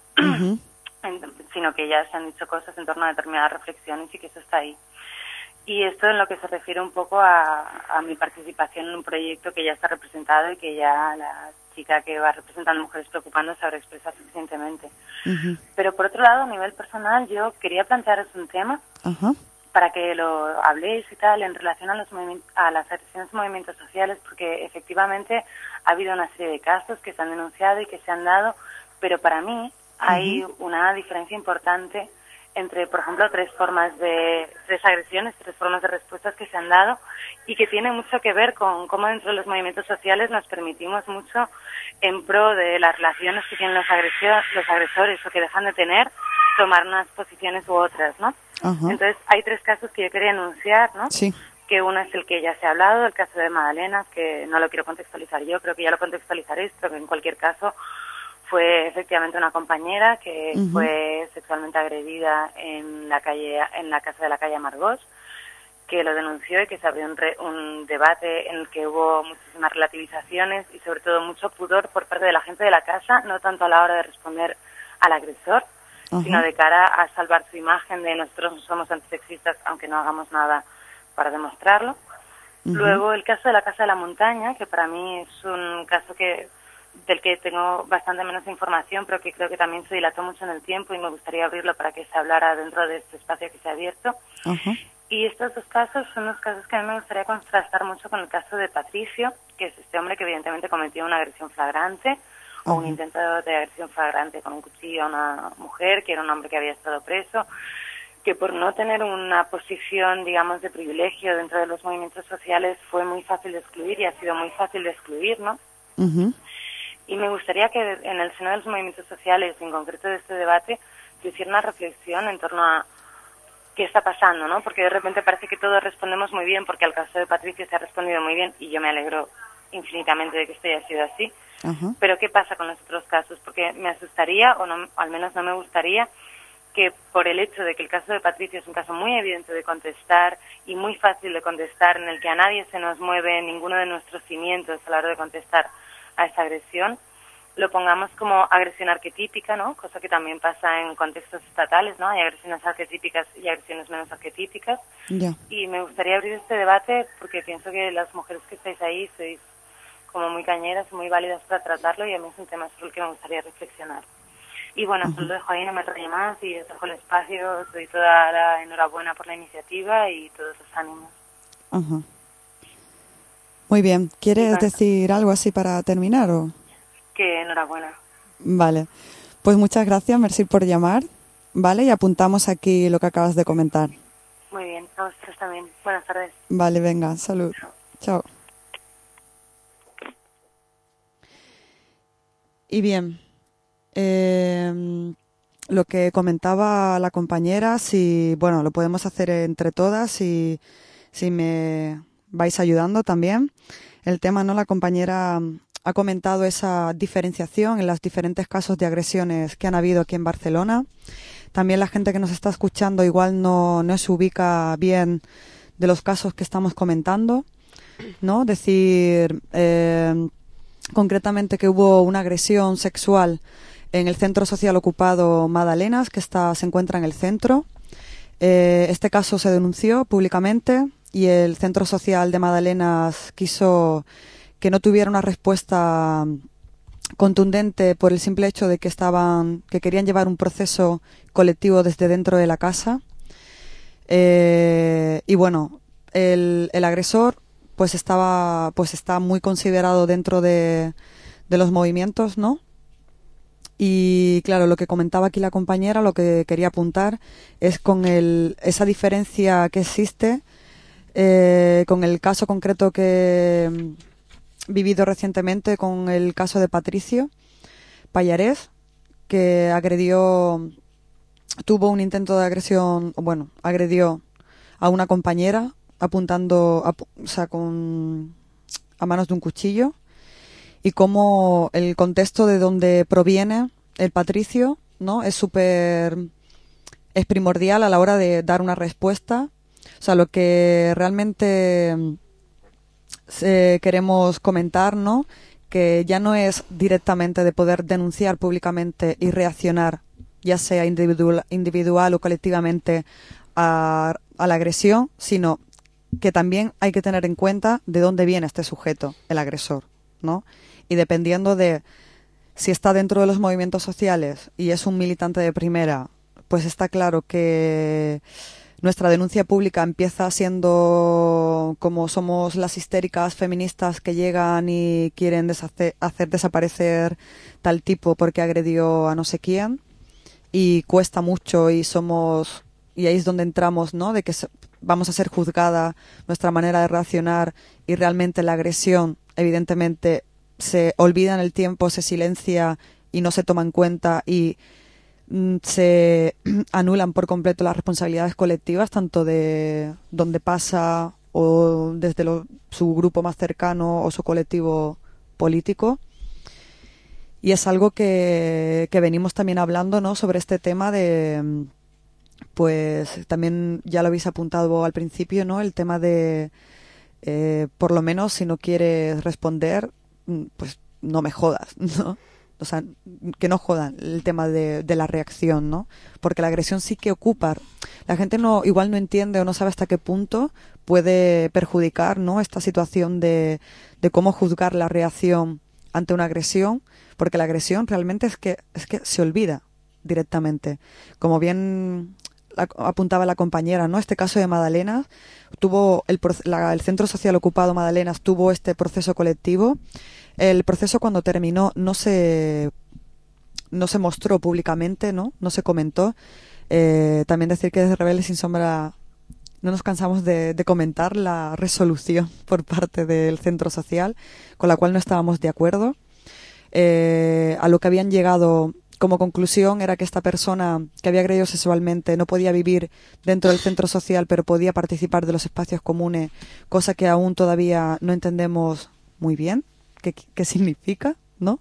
Sino que ya se han dicho cosas en torno a determinadas reflexiones y que eso está ahí. Y esto en lo que se refiere un poco a mi participación en un proyecto que ya está representado y que ya la chica que va representando Mujeres Preocupando sabrá expresar suficientemente. Pero por otro lado, a nivel personal, yo quería plantearos un tema para que lo habléis y tal en relación a las agresiones en movimientos sociales, porque efectivamente ha habido una serie de casos que se han denunciado y que se han dado, pero para mí hay una diferencia importante entre, por ejemplo, tres agresiones, tres formas de respuestas que se han dado, y que tiene mucho que ver con cómo dentro de los movimientos sociales nos permitimos mucho en pro de las relaciones que tienen los agresores o que dejan de tener, tomar unas posiciones u otras, ¿no? Entonces, hay tres casos que yo quería enunciar, ¿no? Que uno es el que ya se ha hablado, el caso de Magdalena, que no lo quiero contextualizar yo, creo que ya lo contextualizaréis, pero que en cualquier caso fue efectivamente una compañera que fue sexualmente agredida en la casa de la calle Amargós, que lo denunció y que se abrió un debate en el que hubo muchísimas relativizaciones y sobre todo mucho pudor por parte de la gente de la casa, no tanto a la hora de responder al agresor, sino de cara a salvar su imagen de nosotros no somos antisexistas, aunque no hagamos nada para demostrarlo. Luego el caso de la Casa de la Montaña, que para mí es un caso del que tengo bastante menos información, pero que creo que también se dilató mucho en el tiempo y me gustaría abrirlo para que se hablara dentro de este espacio que se ha abierto. Y estos dos casos son los casos que a mí me gustaría contrastar mucho con el caso de Patricio, que es este hombre que evidentemente cometió una agresión flagrante o un intento de agresión flagrante con un cuchillo a una mujer, que era un hombre que había estado preso, que por no tener una posición, digamos, de privilegio dentro de los movimientos sociales fue muy fácil de excluir y ha sido muy fácil de excluir, ¿no? Y me gustaría que en el seno de los movimientos sociales, en concreto de este debate, se hiciera una reflexión en torno a qué está pasando, ¿no? Porque de repente parece que todos respondemos muy bien, porque al caso de Patricio se ha respondido muy bien, y yo me alegro infinitamente de que esto haya sido así. Pero ¿qué pasa con los otros casos? Porque me asustaría, o no, al menos no me gustaría, que por el hecho de que el caso de Patricio es un caso muy evidente de contestar y muy fácil de contestar, en el que a nadie se nos mueve ninguno de nuestros cimientos a la hora de contestar a esa agresión, lo pongamos como agresión arquetípica, ¿no? Cosa que también pasa en contextos estatales, ¿no? Hay agresiones arquetípicas y agresiones menos arquetípicas. Y me gustaría abrir este debate porque pienso que las mujeres que estáis ahí sois como muy cañeras y muy válidas para tratarlo, y a mí es un tema sobre el que me gustaría reflexionar. Y bueno, pues lo dejo ahí, no me enrollo más, y os dejo el espacio, os doy toda la enhorabuena por la iniciativa y todos los ánimos. Muy bien. ¿Quieres decir algo así para terminar o...? Que enhorabuena. Vale. Pues muchas gracias, merci por llamar. Vale, y apuntamos aquí lo que acabas de comentar. Muy bien, a vosotros también. Buenas tardes. Vale, venga, salud. Chao. Y bien, lo que comentaba la compañera, si, bueno, lo podemos hacer entre todas y si me vais ayudando también. El tema, ¿no? La compañera ha comentado esa diferenciación en los diferentes casos de agresiones que han habido aquí en Barcelona. También la gente que nos está escuchando igual no se ubica bien de los casos que estamos comentando, ¿no? Decir concretamente que hubo una agresión sexual en el centro social ocupado Madalenas, que se encuentra en el centro. Este caso se denunció públicamente y el centro social de Madalenas quiso que no tuviera una respuesta contundente por el simple hecho de que querían llevar un proceso colectivo desde dentro de la casa. Y bueno, el agresor pues está muy considerado dentro de los movimientos, ¿no? Y claro, lo que comentaba aquí la compañera, lo que quería apuntar es con esa diferencia que existe con el caso concreto que he vivido recientemente, con el caso de Patricio Pallarés, que tuvo un intento de agresión, bueno, agredió a una compañera apuntando a manos de un cuchillo, y cómo el contexto de donde proviene el Patricio, ¿no? Es primordial a la hora de dar una respuesta. O sea, lo que realmente queremos comentar, ¿no? Que ya no es directamente de poder denunciar públicamente y reaccionar, ya sea individual o colectivamente, a la agresión, sino que también hay que tener en cuenta de dónde viene este sujeto, el agresor, ¿no? Y dependiendo de si está dentro de los movimientos sociales y es un militante de primera, pues está claro que nuestra denuncia pública empieza siendo como somos las histéricas feministas que llegan y quieren hacer desaparecer tal tipo porque agredió a no sé quién, y cuesta mucho y ahí es donde entramos, ¿no? De que vamos a ser juzgada nuestra manera de reaccionar, y realmente la agresión evidentemente se olvida en el tiempo, se silencia y no se toma en cuenta, y se anulan por completo las responsabilidades colectivas, tanto de donde pasa o desde su grupo más cercano o su colectivo político. Y es algo que venimos también hablando, ¿no? Sobre este tema de, pues también ya lo habéis apuntado al principio, ¿no? El tema de, por lo menos si no quieres responder, pues no me jodas, ¿no? O sea, que no jodan el tema de la reacción, ¿no? Porque la agresión sí que ocupa. La gente igual no entiende o no sabe hasta qué punto puede perjudicar, ¿no? Esta situación de cómo juzgar la reacción ante una agresión, porque la agresión realmente es que se olvida directamente. Como bien apuntaba la compañera, ¿no? Este caso de Madalenas tuvo el Centro Social Ocupado Madalenas tuvo este proceso colectivo. El proceso, cuando terminó, no se mostró públicamente, ¿no? No se comentó. También decir que desde Rebeldes Sin Sombra no nos cansamos de comentar la resolución por parte del centro social, con la cual no estábamos de acuerdo. A lo que habían llegado como conclusión era que esta persona que había agredido sexualmente no podía vivir dentro del centro social, pero podía participar de los espacios comunes, cosa que aún todavía no entendemos muy bien qué significa, ¿no?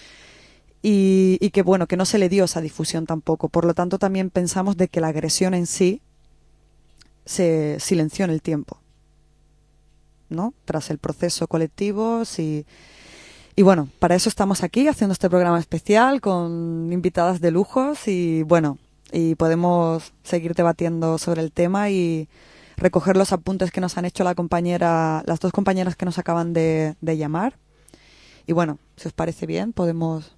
Y que bueno, que no se le dio esa difusión tampoco. Por lo tanto, también pensamos de que la agresión en sí se silenció en el tiempo, ¿no? Tras el proceso colectivo, sí. Y bueno, para eso estamos aquí haciendo este programa especial con invitadas de lujos, y bueno, y podemos seguir debatiendo sobre el tema y recoger los apuntes que nos han hecho las dos compañeras que nos acaban de llamar. Y bueno, si os parece bien, podemos...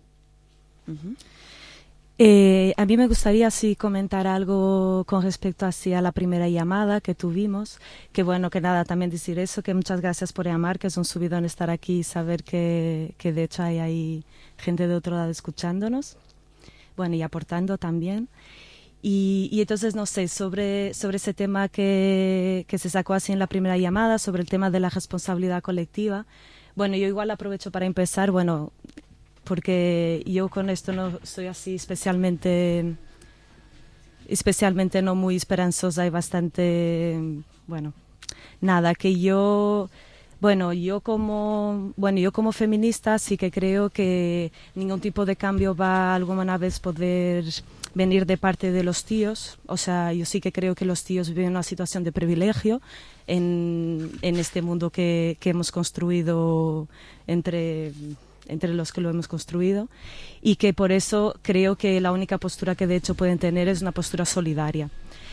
A mí me gustaría sí comentar algo con respecto a la primera llamada que tuvimos, que bueno, que nada, también decir eso, que muchas gracias por llamar, que es un subidón estar aquí y saber que de hecho hay ahí gente de otro lado escuchándonos, bueno, y aportando también. Y entonces, no sé, sobre ese tema que se sacó así en la primera llamada, sobre el tema de la responsabilidad colectiva, bueno, yo igual aprovecho para empezar, bueno, porque yo con esto no soy así especialmente no muy esperanzosa y bastante, bueno, nada, que yo como feminista sí que creo que ningún tipo de cambio va alguna vez poder venir de parte de los tíos. O sea, yo sí que creo que los tíos viven una situación de privilegio en este mundo que hemos construido entre los que lo hemos construido, y que por eso creo que la única postura que de hecho pueden tener es una postura solidaria,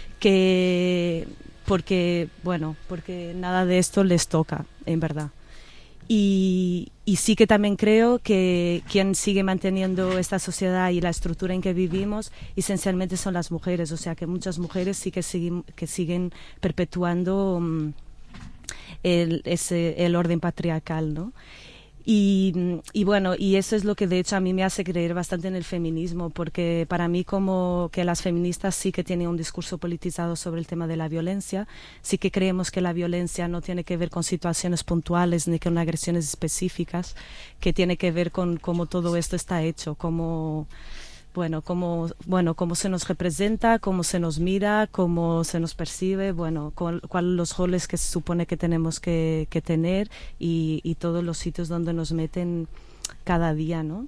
porque nada de esto les toca, en verdad. Y sí que también creo que quien sigue manteniendo esta sociedad y la estructura en que vivimos esencialmente son las mujeres, o sea que muchas mujeres sí que siguen perpetuando el orden patriarcal, ¿no? Y eso es lo que de hecho a mí me hace creer bastante en el feminismo, porque para mí como que las feministas sí que tienen un discurso politizado sobre el tema de la violencia, sí que creemos que la violencia no tiene que ver con situaciones puntuales ni con agresiones específicas, que tiene que ver con cómo todo esto está hecho, cómo se nos representa, cómo se nos mira, cómo se nos percibe, cuáles los roles que se supone que tenemos que tener y todos los sitios donde nos meten cada día, ¿no?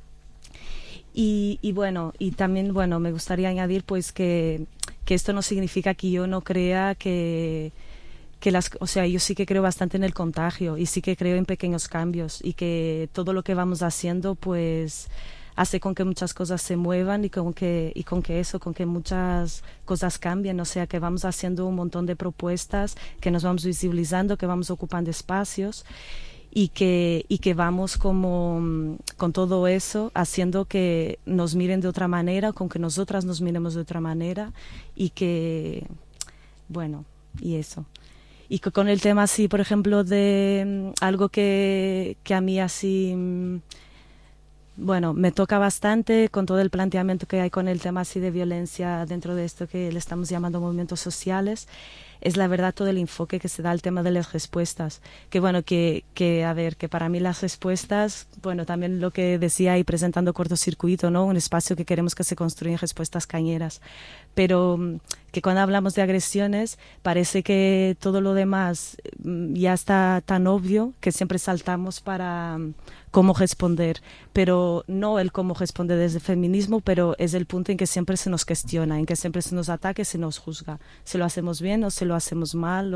Y también, me gustaría añadir pues que esto no significa que yo no crea yo sí que creo bastante en el contagio y sí que creo en pequeños cambios y que todo lo que vamos haciendo pues hace con que muchas cosas se muevan y con que muchas cosas cambien, o sea que vamos haciendo un montón de propuestas, que nos vamos visibilizando, que vamos ocupando espacios y que vamos como con todo eso haciendo que nos miren de otra manera, con que nosotras nos miremos de otra manera y que y eso. Y que con el tema así, por ejemplo, de algo que a mí así me toca bastante con todo el planteamiento que hay con el tema así de violencia dentro de esto que le estamos llamando movimientos sociales, es la verdad todo el enfoque que se da al tema de las respuestas. Que para mí las respuestas, también lo que decía ahí presentando Cortocircuito, ¿no? Un espacio que queremos que se construyan respuestas cañeras. Pero que cuando hablamos de agresiones parece que todo lo demás ya está tan obvio que siempre saltamos para cómo responder, pero no el cómo responder desde el feminismo, pero es el punto en que siempre se nos cuestiona, en que siempre se nos ataca, se nos juzga, si lo hacemos bien o si lo hacemos mal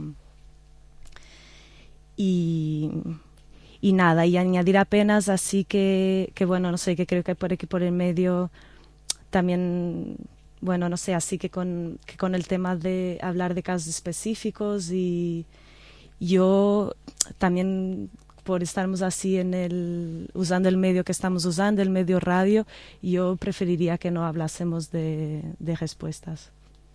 y nada, y añadir apenas así que no sé, que creo que por aquí por el medio también no sé, así que con el tema de hablar de casos específicos, y yo también por estarmos así usando el medio que estamos usando, el medio radio, yo preferiría que no hablásemos de respuestas.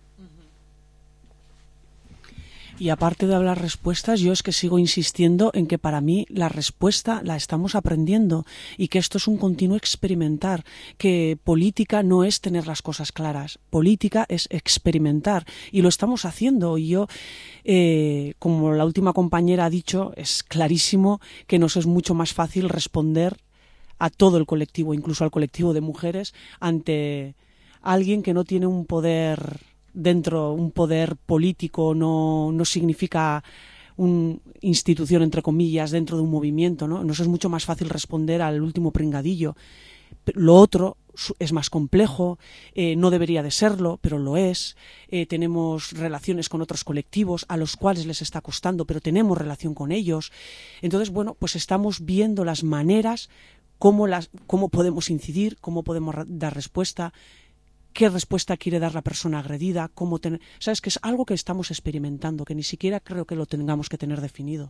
Y aparte de hablar respuestas, yo es que sigo insistiendo en que para mí la respuesta la estamos aprendiendo y que esto es un continuo experimentar, que política no es tener las cosas claras, política es experimentar y lo estamos haciendo. Y yo, como la última compañera ha dicho, es clarísimo que nos es mucho más fácil responder a todo el colectivo, incluso al colectivo de mujeres, ante alguien que no tiene un poder dentro, un poder político, no significa una institución, entre comillas, dentro de un movimiento, ¿no? Nos es mucho más fácil responder al último pringadillo. Lo otro es más complejo, no debería de serlo, pero lo es. Tenemos relaciones con otros colectivos a los cuales les está costando, pero tenemos relación con ellos. Entonces, pues estamos viendo las maneras, cómo podemos incidir, cómo podemos dar respuesta, qué respuesta quiere dar la persona agredida, sabes que es algo que estamos experimentando, que ni siquiera creo que lo tengamos que tener definido.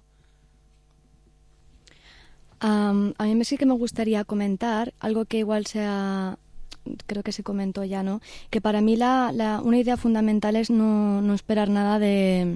A mí sí que me gustaría comentar algo que igual creo que se comentó ya, ¿no? Que para mí una idea fundamental es no esperar nada de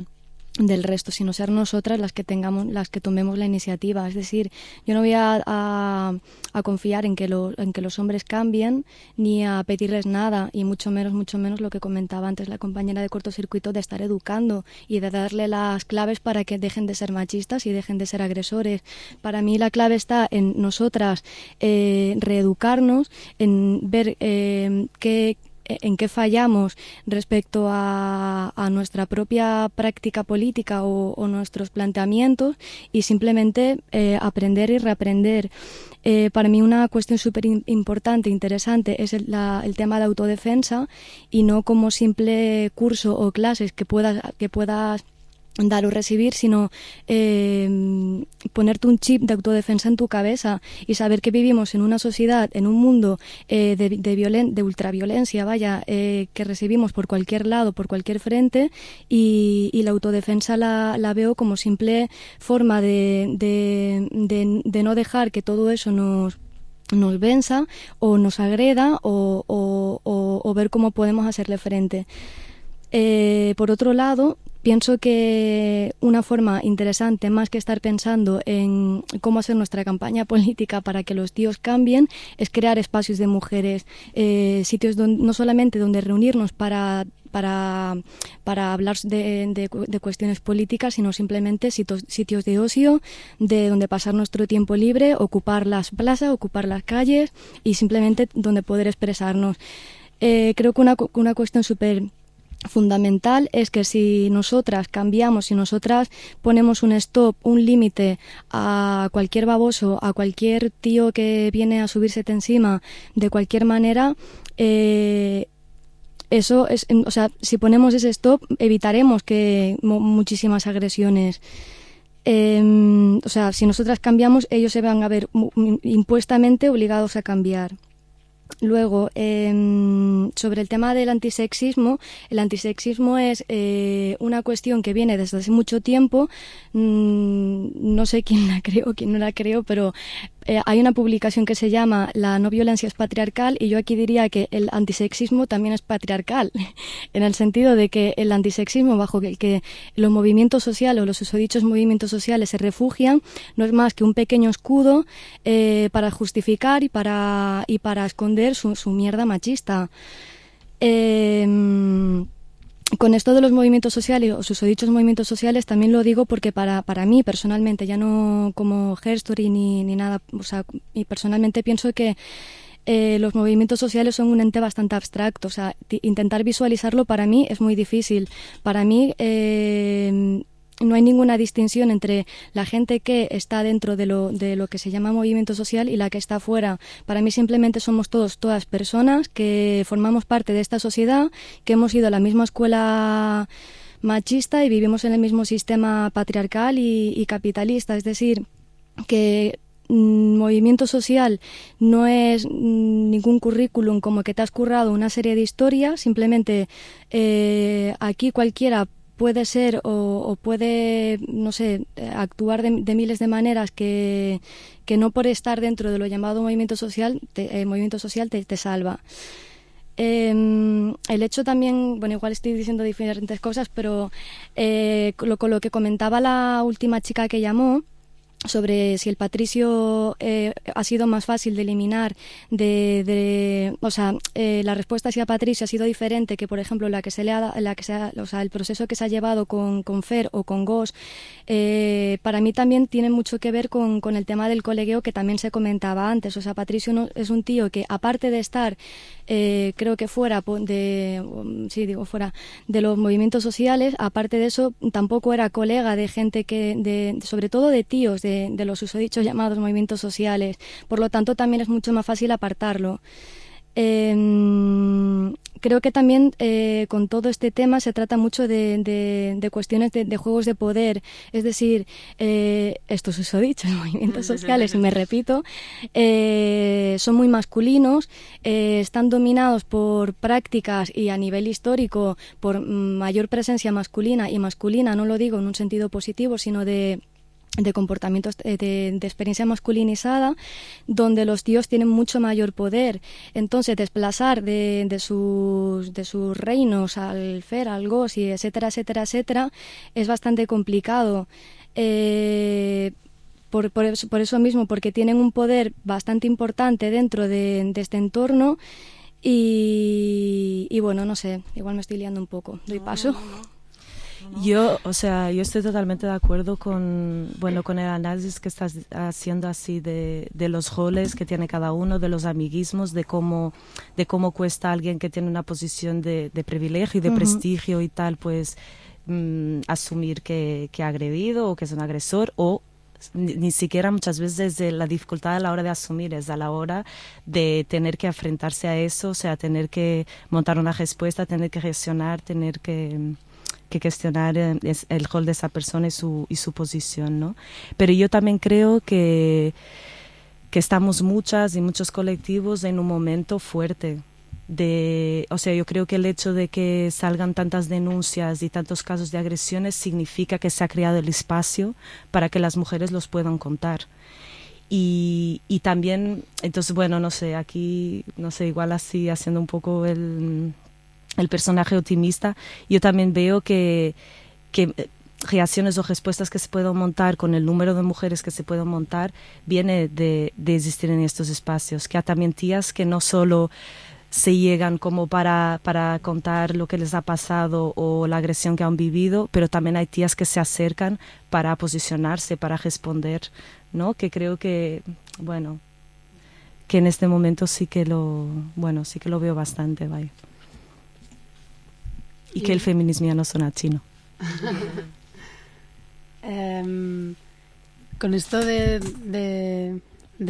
del resto, sino ser nosotras las que tomemos la iniciativa. Es decir, yo no voy a confiar en que los hombres cambien, ni a pedirles nada, y mucho menos lo que comentaba antes la compañera de Cortocircuito, de estar educando y de darle las claves para que dejen de ser machistas y dejen de ser agresores. Para mí la clave está en nosotras reeducarnos, en ver en qué fallamos respecto a nuestra propia práctica política o nuestros planteamientos, y simplemente aprender y reaprender. Para mí una cuestión súper importante, interesante, es el tema de autodefensa, y no como simple curso o clases que puedas dar o recibir, sino ponerte un chip de autodefensa en tu cabeza y saber que vivimos en una sociedad, en un mundo de ultraviolencia, que recibimos por cualquier lado, por cualquier frente, y la autodefensa la veo como simple forma de no dejar que todo eso nos venza o nos agreda, o ver cómo podemos hacerle frente. Por otro lado, pienso que una forma interesante, más que estar pensando en cómo hacer nuestra campaña política para que los tíos cambien, es crear espacios de mujeres, sitios no solamente donde reunirnos para hablar de cuestiones políticas, sino simplemente sitios de ocio, de donde pasar nuestro tiempo libre, ocupar las plazas, ocupar las calles, y simplemente donde poder expresarnos. Creo que una cuestión súper fundamental es que si nosotras cambiamos, si nosotras ponemos un stop, un límite a cualquier baboso, a cualquier tío que viene a subírsete encima de cualquier manera, eso es, o sea, si ponemos ese stop, evitaremos que muchísimas agresiones. O sea, si nosotras cambiamos, ellos se van a ver impuestamente obligados a cambiar. Luego, sobre el tema del antisexismo, el antisexismo es una cuestión que viene desde hace mucho tiempo. No sé quién la creó, quién no la creó, pero hay una publicación que se llama La no violencia es patriarcal, y yo aquí diría que el antisexismo también es patriarcal, en el sentido de que el antisexismo bajo el que los movimientos sociales o los susodichos movimientos sociales se refugian no es más que un pequeño escudo para justificar y para esconder su mierda machista. Con esto de los movimientos sociales o susodichos movimientos sociales también lo digo porque para mí personalmente, ya no como Herstory ni nada, o sea, y personalmente pienso que los movimientos sociales son un ente bastante abstracto. O sea, intentar visualizarlo para mí es muy difícil. Para mí no hay ninguna distinción entre la gente que está dentro de lo que se llama movimiento social y la que está fuera. Para mí simplemente somos todas personas que formamos parte de esta sociedad, que hemos ido a la misma escuela machista y vivimos en el mismo sistema patriarcal y capitalista. Es decir, que movimiento social no es ningún currículum como que te has currado una serie de historias. Simplemente aquí cualquiera puede ser o puede, no sé, actuar de miles de maneras que no por estar dentro de lo llamado movimiento social te salva. El hecho también, bueno, igual estoy diciendo diferentes cosas, pero con lo que comentaba la última chica que llamó, sobre si el patricio ha sido más fácil de eliminar, o sea, la respuesta hacia patricio ha sido diferente que, por ejemplo, o sea, el proceso que se ha llevado con Fer o con Gos. Para mí también tiene mucho que ver con el tema del colegueo que también se comentaba antes. O sea, Patricio es un tío que, aparte de estar, creo que fuera de los movimientos sociales, aparte de eso, tampoco era colega de gente sobre todo de tíos de los susodichos llamados movimientos sociales. Por lo tanto, también es mucho más fácil apartarlo. Creo que también con todo este tema se trata mucho de cuestiones de juegos de poder. Es decir, estos susodichos movimientos sociales, me repito, son muy masculinos, están dominados por prácticas y a nivel histórico por mayor presencia masculina, y masculina no lo digo en un sentido positivo, sino de comportamientos de experiencia masculinizada, donde los tíos tienen mucho mayor poder. Entonces, desplazar de sus reinos al Fer, al Gos, y etcétera, etcétera, etcétera, es bastante complicado. Por eso mismo, porque tienen un poder bastante importante dentro de este entorno. Y bueno, no sé, igual me estoy liando un poco. Doy paso. Yo estoy totalmente de acuerdo con el análisis que estás haciendo así de los roles que tiene cada uno, de los amiguismos, de cómo cuesta a alguien que tiene una posición de privilegio y de prestigio y tal, pues asumir que ha agredido o que es un agresor, o ni siquiera muchas veces de la dificultad a la hora de asumir, es a la hora de tener que enfrentarse a eso, o sea, tener que montar una respuesta, tener que gestionar, tener que cuestionar el rol de esa persona y su posición, ¿no? Pero yo también creo que estamos muchas y muchos colectivos en un momento fuerte. Yo creo que el hecho de que salgan tantas denuncias y tantos casos de agresiones significa que se ha creado el espacio para que las mujeres los puedan contar. Y también, entonces, bueno, no sé, aquí, no sé, igual así haciendo un poco el personaje optimista, yo también veo que reacciones o respuestas que se puedan montar con el número de mujeres que se puedan montar viene de existir en estos espacios, que hay también tías que no solo se llegan como para contar lo que les ha pasado o la agresión que han vivido, pero también hay tías que se acercan para posicionarse, para responder, ¿no? Que creo que, bueno, que en este momento sí que lo veo bastante, vaya. Y que el feminismo ya no suena chino. Con esto del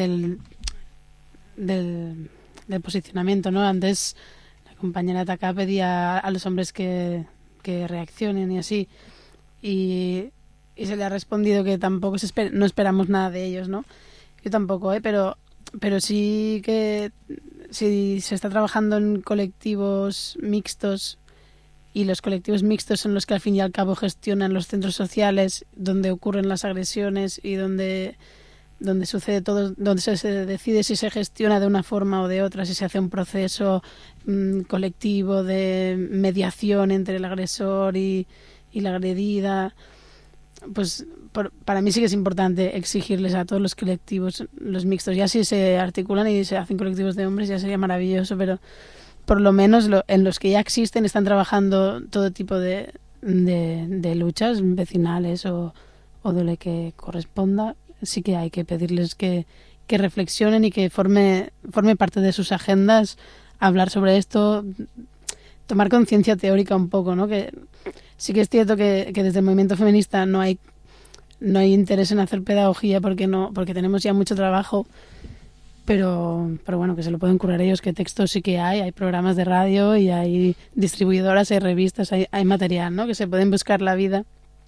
posicionamiento, ¿no? Antes la compañera Taka pedía a los hombres que reaccionen y así, y se le ha respondido que tampoco no esperamos nada de ellos, ¿no? Yo tampoco, pero sí que si se está trabajando en colectivos mixtos, y los colectivos mixtos son los que al fin y al cabo gestionan los centros sociales donde ocurren las agresiones y donde sucede todo, donde se decide si se gestiona de una forma o de otra, si se hace un proceso colectivo de mediación entre el agresor y la agredida. Pues para mí sí que es importante exigirles a todos los colectivos, los mixtos. Ya si se articulan y se hacen colectivos de hombres ya sería maravilloso, pero por lo menos en los que ya existen están trabajando todo tipo de luchas vecinales o de lo que corresponda. Sí que hay que pedirles que reflexionen y que forme parte de sus agendas hablar sobre esto, tomar conciencia teórica un poco, ¿no? Que sí que es cierto que desde el movimiento feminista no hay interés en hacer pedagogía porque tenemos ya mucho trabajo, pero bueno, que se lo pueden curar ellos, que textos sí que hay programas de radio y hay distribuidoras, hay revistas, hay material, ¿no? Que se pueden buscar la vida.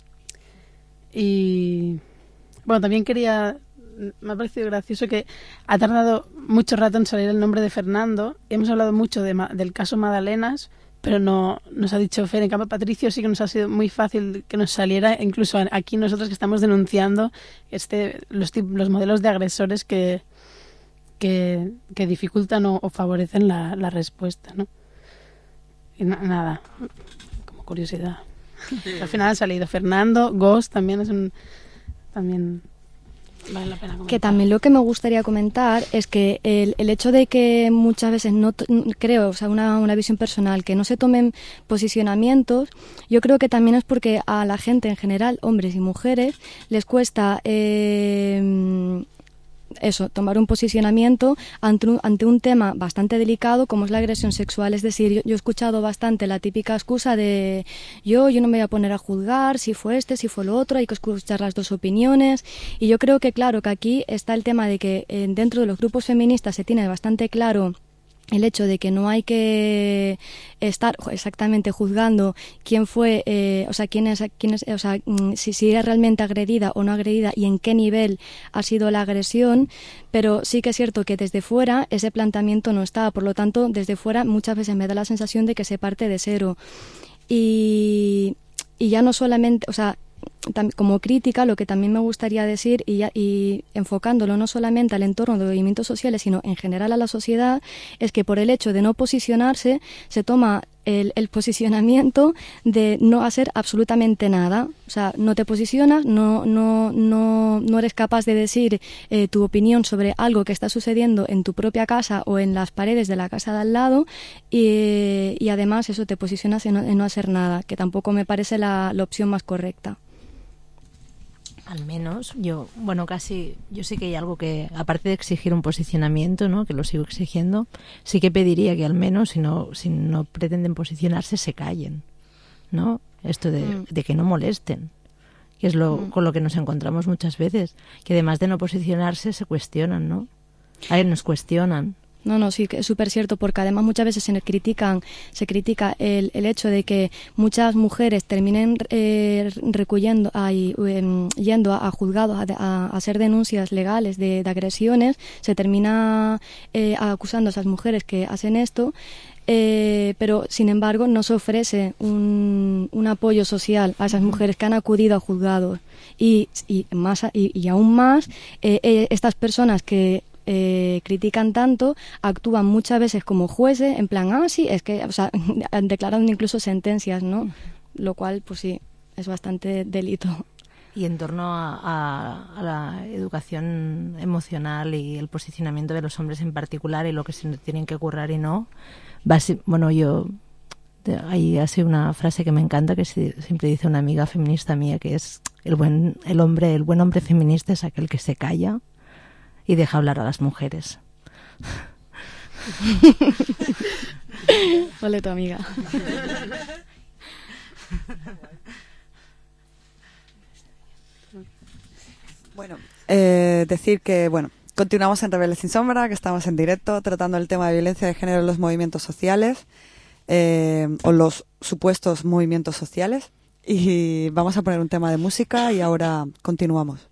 Y bueno, también me ha parecido gracioso que ha tardado mucho rato en salir el nombre de Fernando. Hemos hablado mucho del caso Madalenas, pero no nos ha dicho Fer. En cambio, Patricio sí que nos ha sido muy fácil que nos saliera, incluso aquí nosotros que estamos denunciando los modelos de agresores que dificultan o favorecen la respuesta, ¿no? Y nada, como curiosidad. Al final ha salido Fernando, Ghost también también vale la pena comentar. Que también lo que me gustaría comentar es que el hecho de que muchas veces creo, o sea, una visión personal, que no se tomen posicionamientos, yo creo que también es porque a la gente en general, hombres y mujeres, les cuesta tomar un posicionamiento ante un tema bastante delicado como es la agresión sexual. Es decir, yo he escuchado bastante la típica excusa de yo no me voy a poner a juzgar si fue si fue lo otro, hay que escuchar las dos opiniones. Y yo creo que claro, que aquí está el tema de que dentro de los grupos feministas se tiene bastante claro el hecho de que no hay que estar exactamente juzgando quién fue, si era realmente agredida o no agredida y en qué nivel ha sido la agresión, pero sí que es cierto que desde fuera ese planteamiento no está, por lo tanto, desde fuera muchas veces me da la sensación de que se parte de cero. Y ya no solamente, como crítica, lo que también me gustaría decir, y enfocándolo no solamente al entorno de movimientos sociales, sino en general a la sociedad, es que por el hecho de no posicionarse, se toma el posicionamiento de no hacer absolutamente nada. O sea, no te posicionas, no eres capaz de decir tu opinión sobre algo que está sucediendo en tu propia casa o en las paredes de la casa de al lado, y además eso, te posicionas en no hacer nada, que tampoco me parece la opción más correcta. Al menos yo sí que hay algo que, aparte de exigir un posicionamiento, ¿no?, que lo sigo exigiendo, sí que pediría que al menos, si no pretenden posicionarse, se callen, ¿no? Esto de que no molesten, que es con lo que nos encontramos muchas veces, que además de no posicionarse se cuestionan, ¿no? Nos cuestionan. No, sí, que es súper cierto, porque además muchas veces se critica el hecho de que muchas mujeres terminen yendo a juzgados a hacer denuncias legales de agresiones. Se termina acusando a esas mujeres que hacen esto, pero sin embargo no se ofrece un apoyo social a esas mujeres que han acudido a juzgados, y aún más estas personas que critican tanto actúan muchas veces como jueces, en plan, sí, es que, o sea, declarando incluso sentencias, ¿no? Lo cual, pues sí, es bastante delito. Y en torno a la educación emocional y el posicionamiento de los hombres en particular, y lo que se tienen que currar y no, hay así una frase que me encanta, que siempre dice una amiga feminista mía, que es el buen hombre feminista es aquel que se calla y deja hablar a las mujeres. Vale, tu amiga. Bueno, decir que, continuamos en Rebeldes sin Sombra, que estamos en directo tratando el tema de violencia de género en los movimientos sociales, o los supuestos movimientos sociales, y vamos a poner un tema de música y ahora continuamos.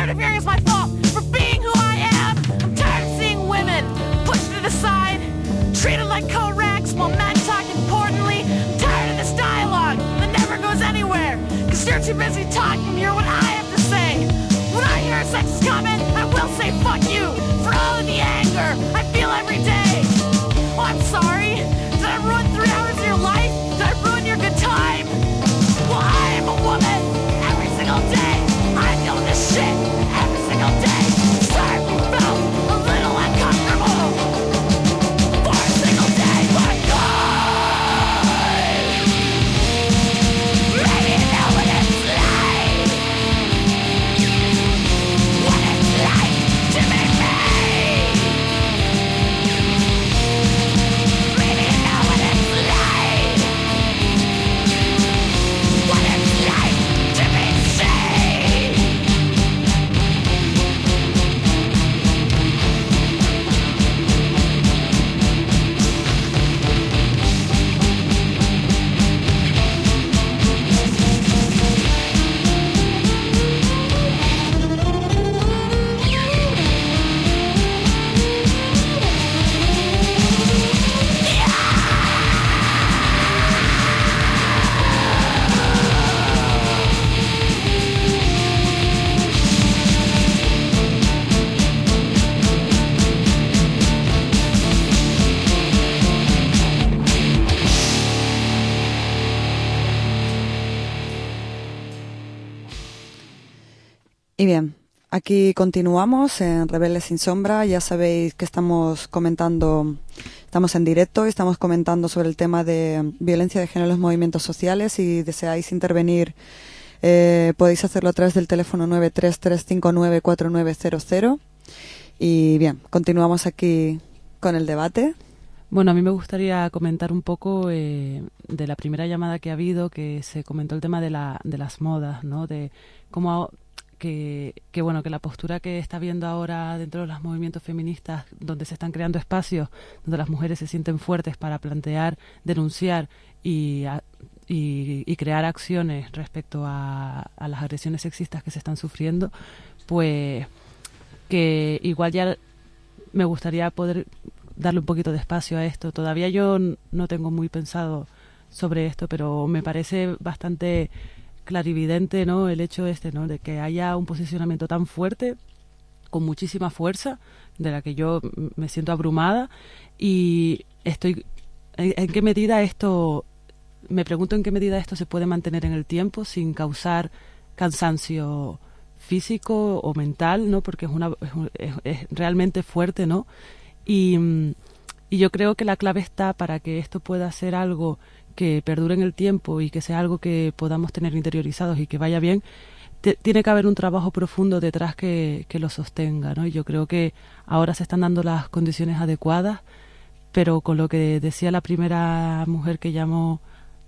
tired of hearing it's my fault for being who I am. I'm tired of seeing women pushed to the side, treated like co-rags while men talk importantly. I'm tired of this dialogue that never goes anywhere, cause you're too busy talking to hear what I have to say. When I hear a sexist comment, I will say fuck you for all of the anger I feel every day. Oh, I'm sorry. Did I ruin 3 hours of your life? Did I ruin your good time? Well, I am a woman every single day. I deal with this shit every single day. Sorry if you felt a little uncomfortable for a single day, but God, maybe you know what it's like. What it's like to be me. Maybe you know what it's like. What it's like to be seen. Y bien, aquí continuamos en Rebeldes sin Sombra. Ya sabéis que estamos en directo y estamos comentando sobre el tema de violencia de género en los movimientos sociales. Si deseáis intervenir, podéis hacerlo a través del teléfono 933594900. Y bien, continuamos aquí con el debate. Bueno, a mí me gustaría comentar un poco de la primera llamada que ha habido, que se comentó el tema de las modas, ¿no? De cómo que la postura que está habiendo ahora dentro de los movimientos feministas, donde se están creando espacios donde las mujeres se sienten fuertes para plantear, denunciar y crear acciones respecto a las agresiones sexistas que se están sufriendo, pues que igual ya me gustaría poder darle un poquito de espacio a esto. Todavía yo no tengo muy pensado sobre esto, pero me parece bastante clarividente, ¿no?, el hecho ¿no?, de que haya un posicionamiento tan fuerte, con muchísima fuerza, de la que yo me siento abrumada, y en qué medida esto, me pregunto en qué medida esto se puede mantener en el tiempo sin causar cansancio físico o mental, ¿no?, porque es realmente fuerte, ¿no? Y yo creo que la clave está para que esto pueda ser algo que perdure en el tiempo y que sea algo que podamos tener interiorizados y que vaya bien, tiene que haber un trabajo profundo detrás que lo sostenga, ¿no? Y yo creo que ahora se están dando las condiciones adecuadas, pero con lo que decía la primera mujer que llamó,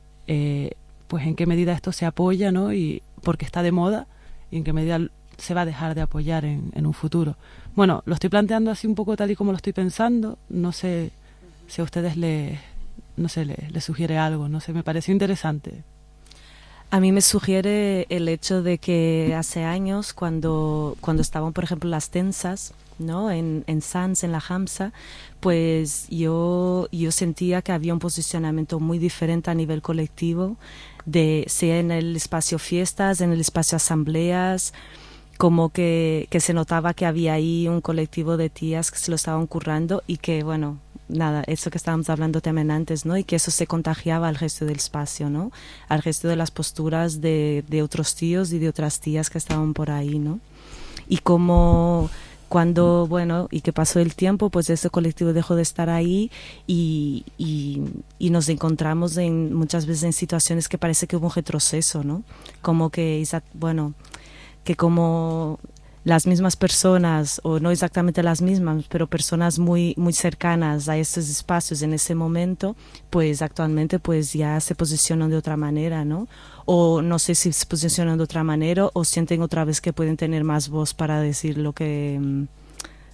pues en qué medida esto se apoya, ¿no? Y porque está de moda, y en qué medida se va a dejar de apoyar en un futuro. Bueno, lo estoy planteando así un poco tal y como lo estoy pensando. No sé si a ustedes les sugiere algo, no sé, me pareció interesante. A mí me sugiere el hecho de que hace años, cuando estaban, por ejemplo, las tensas, ¿no?, en Sants, en la Hamsa, pues yo sentía que había un posicionamiento muy diferente a nivel colectivo, sea en el espacio fiestas, en el espacio asambleas, como que se notaba que había ahí un colectivo de tías que se lo estaban currando y que, bueno, nada, eso que estábamos hablando también antes, ¿no? Y que eso se contagiaba al resto del espacio, ¿no? Al resto de las posturas de otros tíos y de otras tías que estaban por ahí, ¿no? Y como cuando, bueno, y que pasó el tiempo, pues ese colectivo dejó de estar ahí y nos encontramos muchas veces en situaciones que parece que hubo un retroceso, ¿no? Como que, bueno, que como las mismas personas, o no exactamente las mismas, pero personas muy, muy cercanas a estos espacios en ese momento, pues actualmente pues ya se posicionan de otra manera, ¿no? O no sé si se posicionan de otra manera o sienten otra vez que pueden tener más voz para decir lo que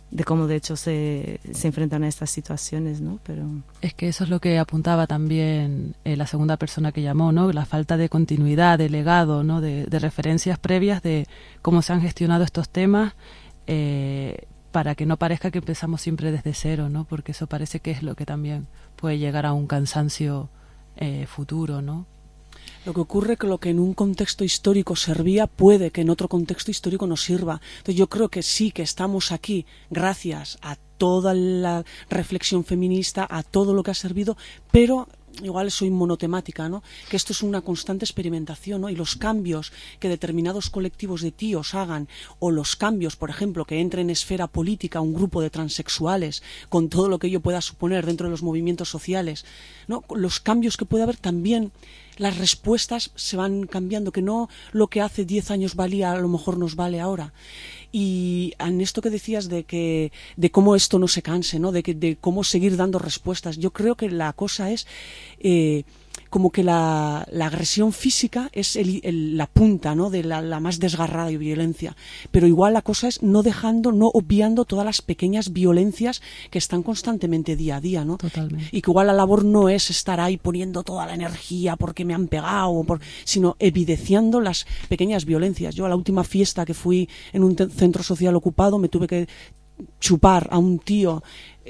cómo de hecho se enfrentan a estas situaciones, ¿no? Pero es que eso es lo que apuntaba también la segunda persona que llamó, ¿no? La falta de continuidad, de legado, ¿no? De referencias previas de cómo se han gestionado estos temas, para que no parezca que empezamos siempre desde cero, ¿no? Porque eso parece que es lo que también puede llegar a un cansancio futuro, ¿no? Lo que ocurre es que lo que en un contexto histórico servía puede que en otro contexto histórico nos sirva. Entonces yo creo que sí, que estamos aquí gracias a toda la reflexión feminista, a todo lo que ha servido, pero igual soy monotemática, ¿no? Que esto es una constante experimentación, ¿no? Y los cambios que determinados colectivos de tíos hagan, o los cambios, por ejemplo, que entre en esfera política un grupo de transexuales, con todo lo que ello pueda suponer dentro de los movimientos sociales, ¿no? Los cambios que puede haber también, las respuestas se van cambiando, que no lo que hace 10 años valía a lo mejor nos vale ahora. Y en esto que decías de cómo esto no se canse, ¿no? De cómo seguir dando respuestas, yo creo que la cosa es como que la agresión física es la punta, ¿no? De la más desgarrada y violencia, pero igual la cosa es no obviando todas las pequeñas violencias que están constantemente día a día, ¿no? Totalmente. Y que igual la labor no es estar ahí poniendo toda la energía porque me han pegado, sino evidenciando las pequeñas violencias. Yo a la última fiesta que fui en un centro social ocupado me tuve que chupar a un tío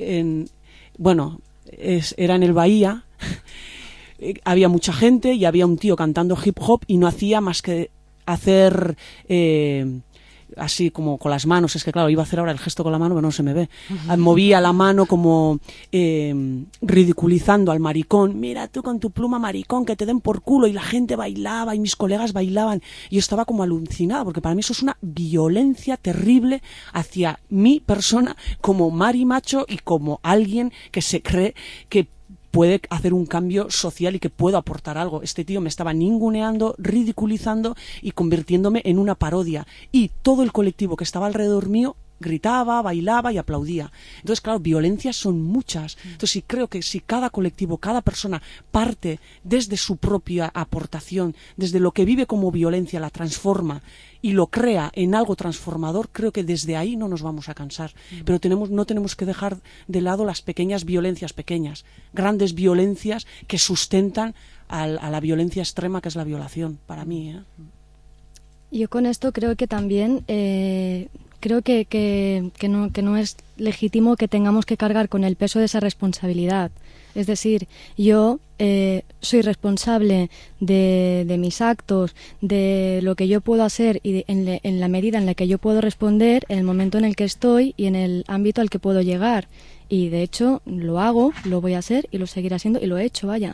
era en el Bahía. Había mucha gente y había un tío cantando hip hop y no hacía más que hacer así como con las manos, es que claro, iba a hacer ahora el gesto con la mano pero no se me ve, movía la mano como ridiculizando al maricón, mira tú con tu pluma maricón, que te den por culo, y la gente bailaba y mis colegas bailaban y yo estaba como alucinada porque para mí eso es una violencia terrible hacia mi persona como Mari Macho y como alguien que se cree que puede hacer un cambio social y que puedo aportar algo. Este tío me estaba ninguneando, ridiculizando y convirtiéndome en una parodia. Y todo el colectivo que estaba alrededor mío gritaba, bailaba y aplaudía. Entonces, claro, violencias son muchas. Entonces, creo que si cada colectivo, cada persona parte desde su propia aportación, desde lo que vive como violencia, la transforma y lo crea en algo transformador, creo que desde ahí no nos vamos a cansar. Pero no tenemos que dejar de lado las pequeñas violencias, grandes violencias que sustentan a la violencia extrema que es la violación, para mí, ¿eh? Yo con esto creo que también creo que no es legítimo que tengamos que cargar con el peso de esa responsabilidad. Es decir, yo soy responsable de mis actos, de lo que yo puedo hacer y en la medida en la que yo puedo responder, en el momento en el que estoy y en el ámbito al que puedo llegar. Y de hecho lo hago, lo voy a hacer y lo seguiré haciendo y lo he hecho, vaya.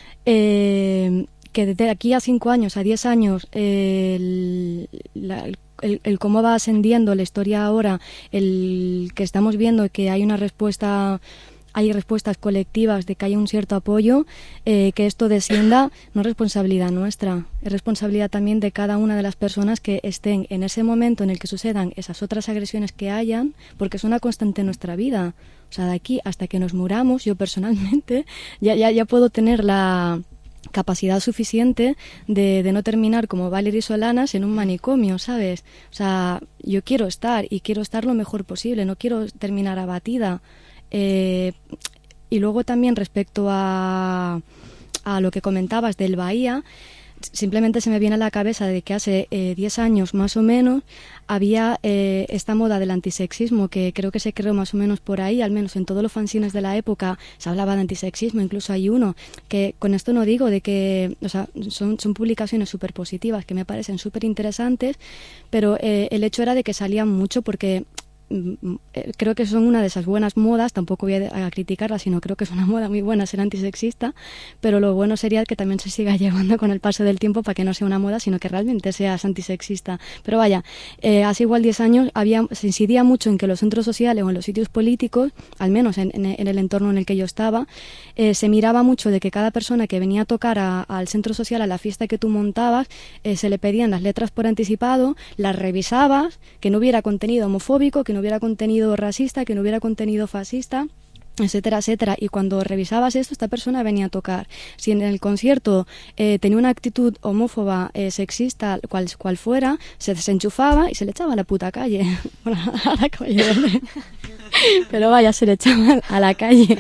Que de aquí a 5 años, a 10 años, el cómo va ascendiendo la historia ahora, el que estamos viendo que hay una respuesta, hay respuestas colectivas, de que haya un cierto apoyo, que esto descienda, no es responsabilidad nuestra, es responsabilidad también de cada una de las personas que estén en ese momento en el que sucedan esas otras agresiones que hayan, porque es una constante en nuestra vida. O sea, de aquí hasta que nos muramos, yo personalmente ya puedo tener la capacidad suficiente de no terminar como Valerie Solanas en un manicomio, ¿sabes? O sea, yo quiero estar y quiero estar lo mejor posible, no quiero terminar abatida. Y luego también respecto a lo que comentabas del Bahía, simplemente se me viene a la cabeza de que hace 10 años más o menos había esta moda del antisexismo, que creo que se creó más o menos por ahí, al menos en todos los fanzines de la época se hablaba de antisexismo, incluso hay uno que, con esto no digo de que, o sea, son publicaciones súper positivas que me parecen súper interesantes, pero el hecho era de que salían mucho porque creo que son una de esas buenas modas, tampoco voy a criticarla, sino creo que es una moda muy buena ser antisexista, pero lo bueno sería que también se siga llevando con el paso del tiempo para que no sea una moda, sino que realmente seas antisexista. Pero vaya, hace igual 10 años se incidía mucho en que los centros sociales o en los sitios políticos, al menos en el entorno en el que yo estaba, se miraba mucho de que cada persona que venía a tocar al centro social, a la fiesta que tú montabas, se le pedían las letras por anticipado, las revisabas, que no hubiera contenido homofóbico, que no hubiera contenido racista, que no hubiera contenido fascista, etcétera, etcétera. Y cuando revisabas esto, esta persona venía a tocar. Si en el concierto tenía una actitud homófoba, sexista, cual fuera, se desenchufaba y se le echaba a la puta calle. Pero vaya, se le echaba a la calle.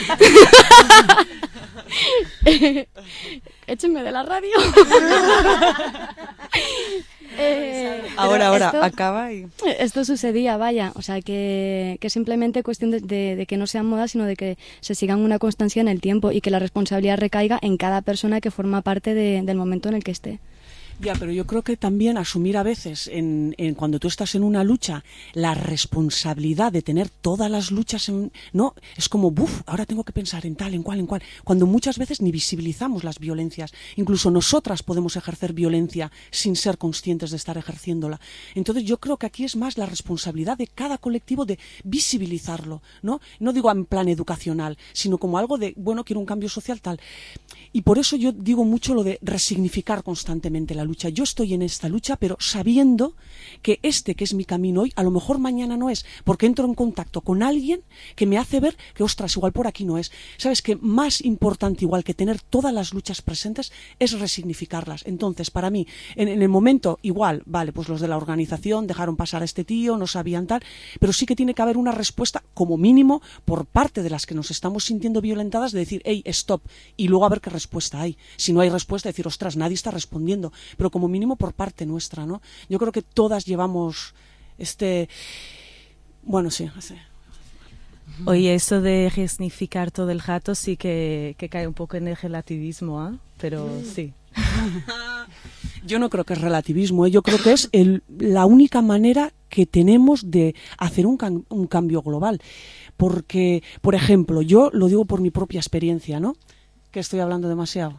Échenme de la radio. Ahora, esto, acaba y... Esto sucedía, vaya, o sea, que simplemente cuestión de que no sean modas, sino de que se sigan una constancia en el tiempo y que la responsabilidad recaiga en cada persona que forma parte del momento en el que esté. Ya, pero yo creo que también asumir a veces, cuando tú estás en una lucha, la responsabilidad de tener todas las luchas, no, es como, ahora tengo que pensar en tal, en cual, cuando muchas veces ni visibilizamos las violencias. Incluso nosotras podemos ejercer violencia sin ser conscientes de estar ejerciéndola. Entonces yo creo que aquí es más la responsabilidad de cada colectivo de visibilizarlo, ¿no? No digo en plan educacional, sino como algo de, bueno, quiero un cambio social tal. Y por eso yo digo mucho lo de resignificar constantemente la lucha. Yo estoy en esta lucha, pero sabiendo que que es mi camino hoy, a lo mejor mañana no es, porque entro en contacto con alguien que me hace ver que, ostras, igual por aquí no es. Sabes que más importante igual que tener todas las luchas presentes es resignificarlas. Entonces, para mí, en el momento, igual, vale, pues los de la organización dejaron pasar a este tío, no sabían tal, pero sí que tiene que haber una respuesta, como mínimo, por parte de las que nos estamos sintiendo violentadas, de decir, hey, stop, y luego a ver qué respuesta hay. Si no hay respuesta, decir, ostras, nadie está respondiendo, pero como mínimo por parte nuestra, ¿no? Yo creo que todas llevamos bueno, sí. Oye, eso de resignificar todo el rato sí que cae un poco en el relativismo, ¿eh? Pero sí. Yo no creo que es relativismo, yo creo que es la única manera que tenemos de hacer un cambio global. Porque, por ejemplo, yo lo digo por mi propia experiencia, ¿no? Que estoy hablando demasiado.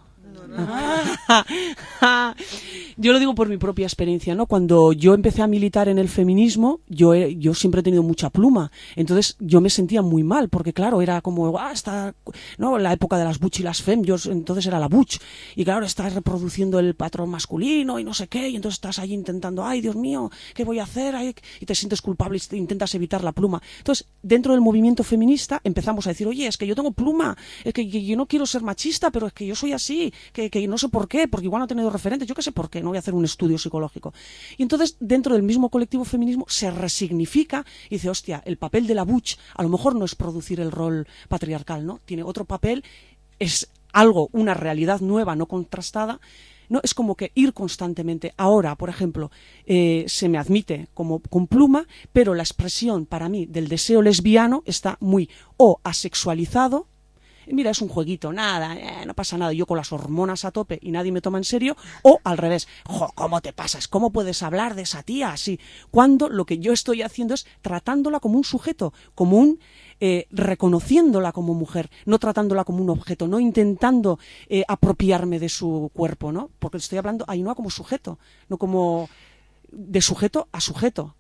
Yo lo digo por mi propia experiencia, ¿no? Cuando yo empecé a militar en el feminismo, yo siempre he tenido mucha pluma, entonces yo me sentía muy mal, porque claro, era como, ¿no? La época de las butch y las fem, yo entonces era la butch, y claro, estás reproduciendo el patrón masculino y no sé qué, y entonces estás ahí intentando, ay, Dios mío, ¿qué voy a hacer? Ay, y te sientes culpable y intentas evitar la pluma. Entonces, dentro del movimiento feminista empezamos a decir, oye, es que yo tengo pluma, es que yo no quiero ser machista, pero es que yo soy así, que no sé por qué, porque igual no he tenido referentes, yo qué sé por qué, no voy a hacer un estudio psicológico. Y entonces, dentro del mismo colectivo feminismo, se resignifica y dice, hostia, el papel de la butch a lo mejor no es producir el rol patriarcal, ¿no? Tiene otro papel, es algo, una realidad nueva, no contrastada, ¿no? Es como que ir constantemente. Ahora, por ejemplo, se me admite como con pluma, pero la expresión para mí del deseo lesbiano está muy asexualizado. Mira, es un jueguito, nada, no pasa nada, yo con las hormonas a tope y nadie me toma en serio, o al revés, ¿cómo te pasas? ¿Cómo puedes hablar de esa tía así? Cuando lo que yo estoy haciendo es tratándola como un sujeto, como reconociéndola como mujer, no tratándola como un objeto, no intentando apropiarme de su cuerpo, ¿no? Porque estoy hablando ahí no como sujeto, no como de sujeto a sujeto.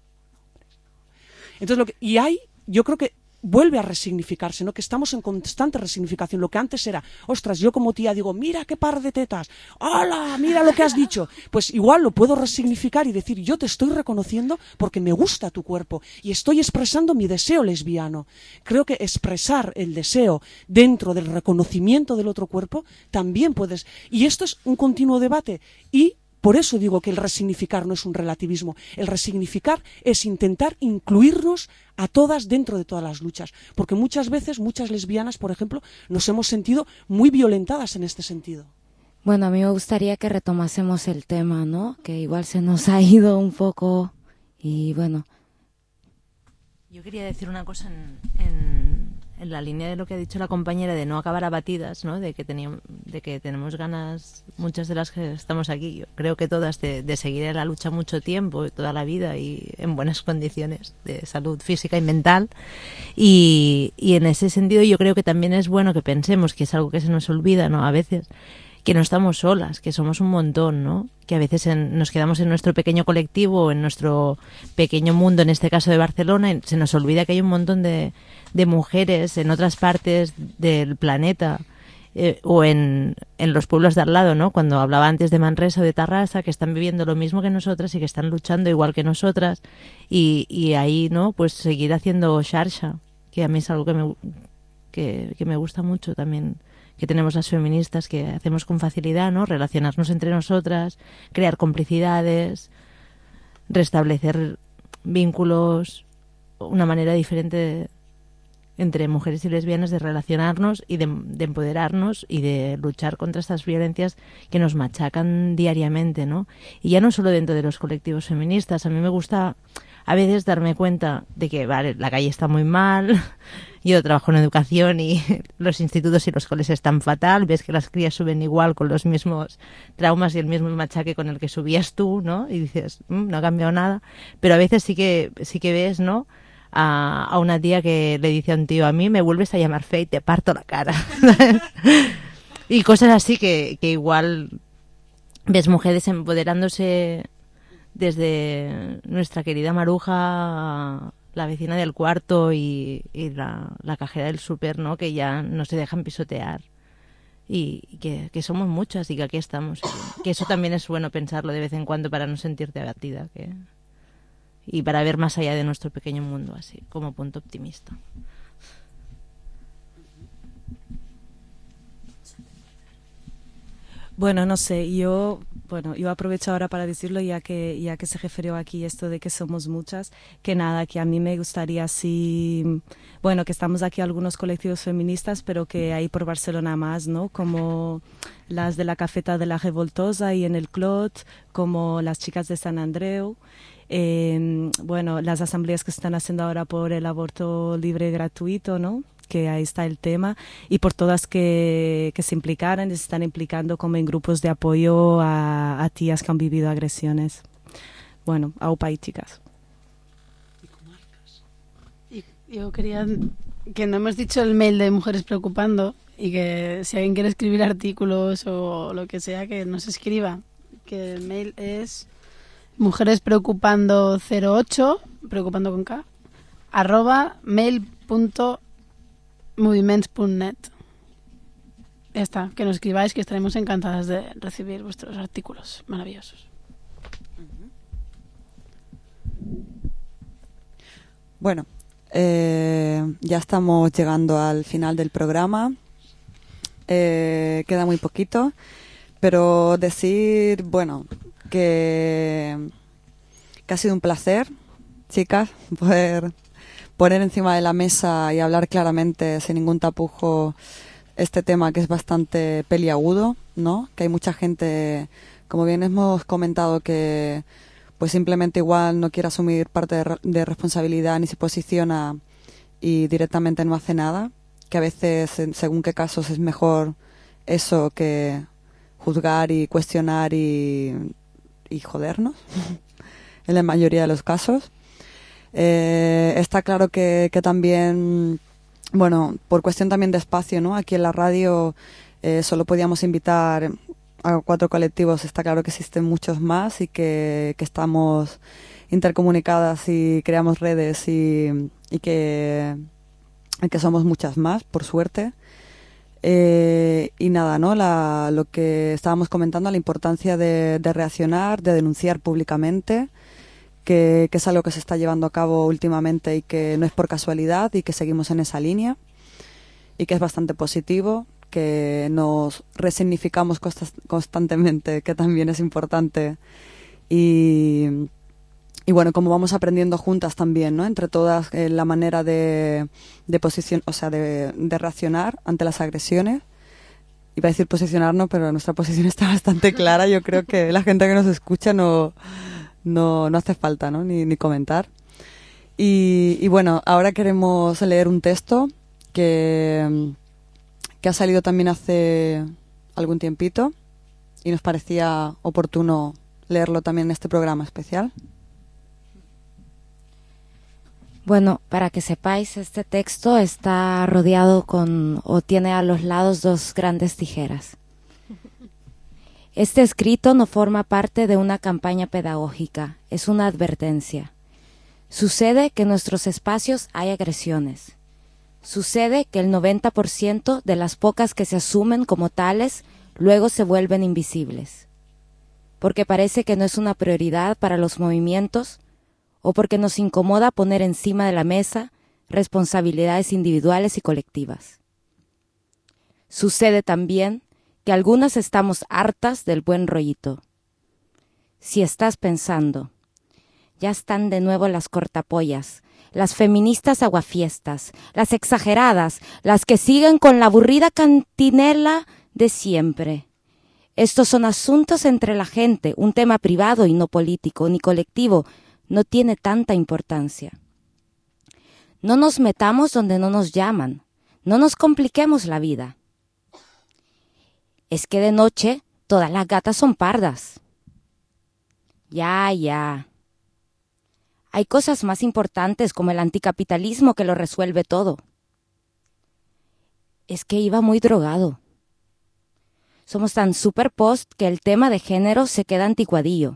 Entonces, yo creo que vuelve a resignificarse, ¿no? Que estamos en constante resignificación. Lo que antes era, ostras, yo como tía digo, mira qué par de tetas, ¡hola! Mira lo que has dicho. Pues igual lo puedo resignificar y decir, yo te estoy reconociendo porque me gusta tu cuerpo y estoy expresando mi deseo lesbiano. Creo que expresar el deseo dentro del reconocimiento del otro cuerpo también puedes. Y esto es un continuo debate y por eso digo que el resignificar no es un relativismo. El resignificar es intentar incluirnos a todas dentro de todas las luchas. Porque muchas veces, muchas lesbianas, por ejemplo, nos hemos sentido muy violentadas en este sentido. Bueno, a mí me gustaría que retomásemos el tema, ¿no? Que igual se nos ha ido un poco y bueno. Yo quería decir una cosa en la línea de lo que ha dicho la compañera de no acabar abatidas, ¿no? De que tenemos ganas, muchas de las que estamos aquí, yo creo que todas, de seguir en la lucha mucho tiempo, toda la vida y en buenas condiciones de salud física y mental. Y en ese sentido yo creo que también es bueno que pensemos, que es algo que se nos olvida, ¿no? A veces, que no estamos solas, que somos un montón, ¿no? Que a veces nos quedamos en nuestro pequeño colectivo, en nuestro pequeño mundo, en este caso de Barcelona, y se nos olvida que hay un montón de mujeres en otras partes del planeta o en los pueblos de al lado, ¿no? Cuando hablaba antes de Manresa o de Tarrasa, que están viviendo lo mismo que nosotras y que están luchando igual que nosotras y ahí, ¿no? Pues seguir haciendo xarxa, que a mí es algo que me gusta mucho también, que tenemos las feministas, que hacemos con facilidad, ¿no? Relacionarnos entre nosotras, crear complicidades, restablecer vínculos, una manera diferente entre mujeres y lesbianas de relacionarnos y de empoderarnos y de luchar contra estas violencias que nos machacan diariamente, ¿no? Y ya no solo dentro de los colectivos feministas. A mí me gusta a veces darme cuenta de que, vale, la calle está muy mal, yo trabajo en educación y los institutos y los coles están fatal, ves que las crías suben igual con los mismos traumas y el mismo machaque con el que subías tú, ¿no? Y dices, no ha cambiado nada. Pero a veces sí que ves, ¿no?, a una tía que le dice a un tío, a mí me vuelves a llamar fea y te parto la cara. Y cosas así que igual ves mujeres empoderándose desde nuestra querida Maruja, la vecina del cuarto y la cajera del súper, ¿no?, que ya no se dejan pisotear. Y que somos muchas y que aquí estamos. Que eso también es bueno pensarlo de vez en cuando para no sentirte abatida. Y para ver más allá de nuestro pequeño mundo, así, como punto optimista. Bueno, no sé, yo aprovecho ahora para decirlo, ya que se refirió aquí esto de que somos muchas, que nada, que a mí me gustaría que estamos aquí algunos colectivos feministas, pero que hay por Barcelona más, ¿no? Como las de la Cafeta de la Revoltosa y en el Clot, como las chicas de San Andreu. Las asambleas que se están haciendo ahora por el aborto libre y gratuito, ¿no?, que ahí está el tema, y por todas que se implicaran y se están implicando como en grupos de apoyo a tías que han vivido agresiones. Bueno, aupa y chicas. Y yo quería, que no hemos dicho el mail de Mujeres Preocupando, y que si alguien quiere escribir artículos o lo que sea, que nos escriba, que el mail es mujerespreocupando08, preocupando con K, @mail.moviments.net. Ya está, que nos escribáis, que estaremos encantadas de recibir vuestros artículos maravillosos. Bueno, ya estamos llegando al final del programa. Queda muy poquito, pero decir, que ha sido un placer, chicas, poder poner encima de la mesa y hablar claramente, sin ningún tapujo, este tema que es bastante peliagudo, ¿no? Que hay mucha gente, como bien hemos comentado, que pues simplemente igual no quiere asumir parte de responsabilidad ni se posiciona y directamente no hace nada, que a veces, según qué casos, es mejor eso que juzgar y cuestionar y jodernos en la mayoría de los casos. Está claro que también, por cuestión también de espacio, ¿no? Aquí en la radio solo podíamos invitar a 4 colectivos. Está claro que existen muchos más y que estamos intercomunicadas y creamos redes y que somos muchas más, por suerte. Y nada, ¿no? Lo que estábamos comentando, la importancia de reaccionar, de denunciar públicamente, que es algo que se está llevando a cabo últimamente y que no es por casualidad y que seguimos en esa línea y que es bastante positivo, que nos resignificamos constantemente, que también es importante, y como vamos aprendiendo juntas también, ¿no? Entre todas, la manera de reaccionar ante las agresiones. Iba a decir posicionarnos, pero nuestra posición está bastante clara. Yo creo que la gente que nos escucha no hace falta, ¿no? ni comentar. Y ahora queremos leer un texto que ha salido también hace algún tiempito y nos parecía oportuno leerlo también en este programa especial. Bueno, para que sepáis, este texto está rodeado tiene a los lados 2 grandes tijeras. Este escrito no forma parte de una campaña pedagógica, es una advertencia. Sucede que en nuestros espacios hay agresiones. Sucede que el 90% de las pocas que se asumen como tales luego se vuelven invisibles. Porque parece que no es una prioridad para los movimientos, o porque nos incomoda poner encima de la mesa responsabilidades individuales y colectivas. Sucede también que algunas estamos hartas del buen rollito. Si estás pensando, Ya están de nuevo las cortapollas, las feministas aguafiestas, las exageradas, las que siguen con la aburrida cantinela de siempre. Estos son asuntos entre la gente, un tema privado y no político ni colectivo, no tiene tanta importancia. No nos metamos donde no nos llaman, no nos compliquemos la vida. Es que de noche todas las gatas son pardas. Ya. Hay cosas más importantes como el anticapitalismo que lo resuelve todo. Es que iba muy drogado. Somos tan super post que el tema de género se queda anticuadillo.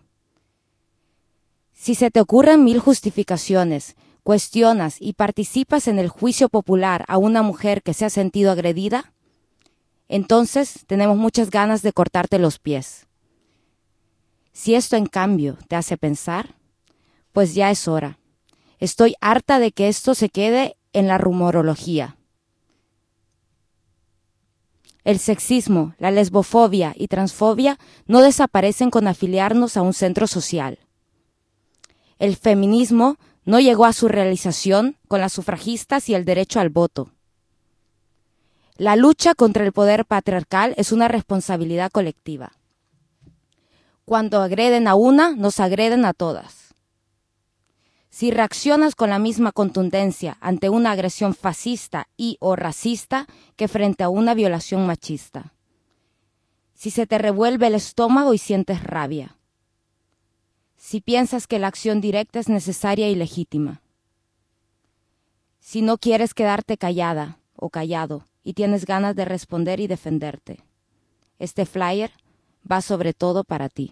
Si se te ocurren 1000 justificaciones, cuestionas y participas en el juicio popular a una mujer que se ha sentido agredida, entonces tenemos muchas ganas de cortarte los pies. Si esto en cambio te hace pensar, pues ya es hora. Estoy harta de que esto se quede en la rumorología. El sexismo, la lesbofobia y transfobia no desaparecen con afiliarnos a un centro social. El feminismo no llegó a su realización con las sufragistas y el derecho al voto. La lucha contra el poder patriarcal es una responsabilidad colectiva. Cuando agreden a una, nos agreden a todas. Si reaccionas con la misma contundencia ante una agresión fascista y o racista que frente a una violación machista. Si se te revuelve el estómago y sientes rabia. Si piensas que la acción directa es necesaria y legítima. Si no quieres quedarte callada o callado y tienes ganas de responder y defenderte. Este flyer va sobre todo para ti.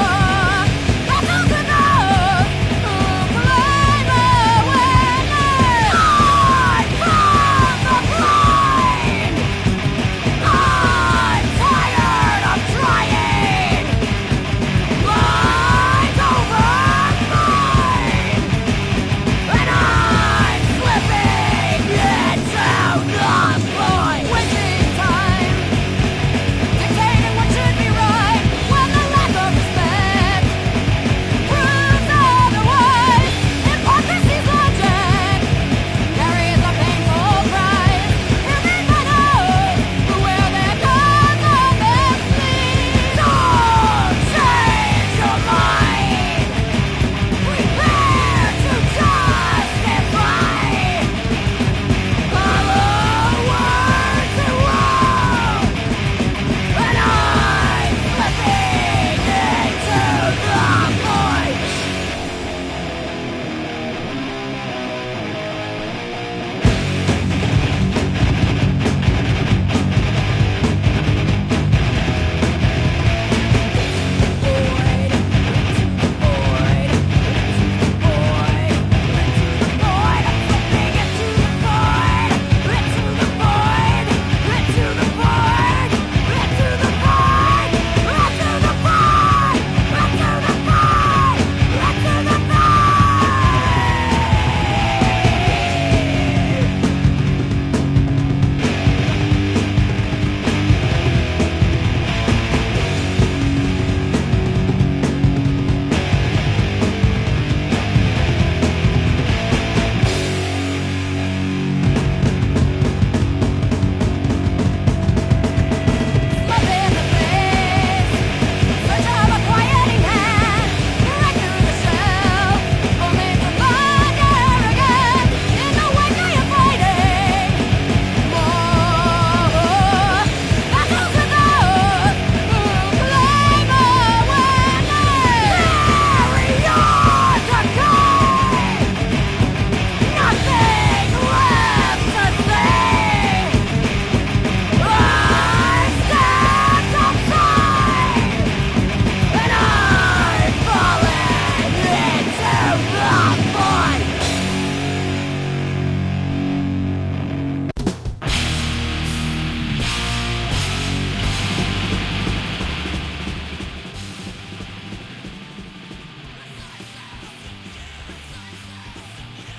Fly away.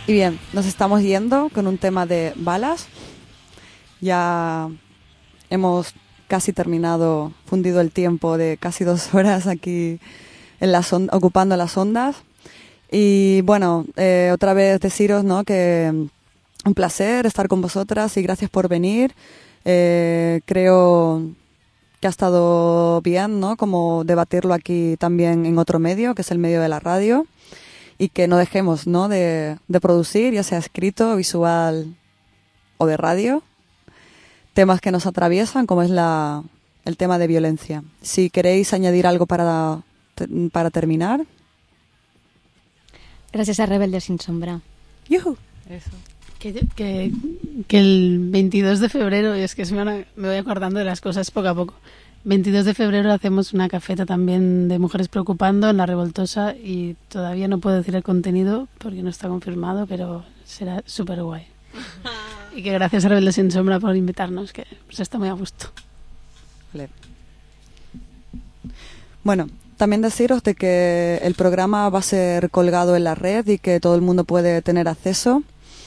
Y bien, nos estamos yendo con un tema de balas. Ya hemos casi terminado, fundido el tiempo de casi 2 horas aquí en ocupando las ondas. Y bueno, otra vez deciros, ¿no?, que un placer estar con vosotras y gracias por venir. Creo que ha estado bien, ¿no?, como debatirlo aquí también en otro medio, que es el medio de la radio, y que no dejemos, ¿no?, de producir, ya sea escrito, visual o de radio, temas que nos atraviesan, como es el tema de violencia. Si queréis añadir algo para terminar. Gracias a Rebelde Sin Sombra. ¡Yuhu! Eso. Que el 22 de febrero, y es que me voy acordando de las cosas poco a poco, 22 de febrero hacemos una cafeta también de Mujeres Preocupando en La Revoltosa y todavía no puedo decir el contenido porque no está confirmado, pero será súper guay. Y que gracias a Rebelde Sin Sombra por invitarnos, que pues está muy a gusto. Vale. Bueno, también deciros de que el programa va a ser colgado en la red y que todo el mundo puede tener acceso.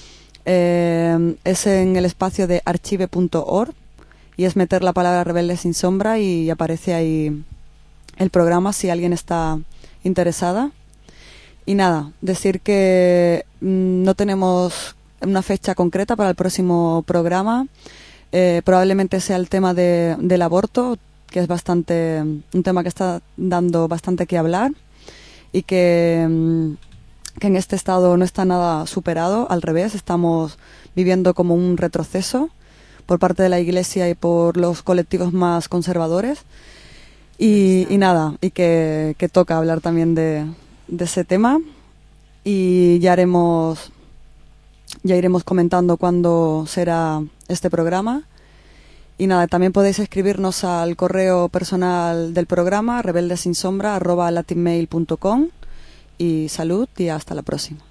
Es en el espacio de archive.org y es meter la palabra Rebelde Sin Sombra y aparece ahí el programa si alguien está interesada. Y nada, decir que no tenemos una fecha concreta para el próximo programa. Probablemente sea el tema del aborto, que es un tema que está dando bastante que hablar y que en este estado no está nada superado, al revés, estamos viviendo como un retroceso por parte de la Iglesia y por los colectivos más conservadores y nada, y que toca hablar también de ese tema y ya iremos comentando cuándo será este programa. Y nada, también podéis escribirnos al correo personal del programa rebeldesinsombra@latinmail.com y salud y hasta la próxima.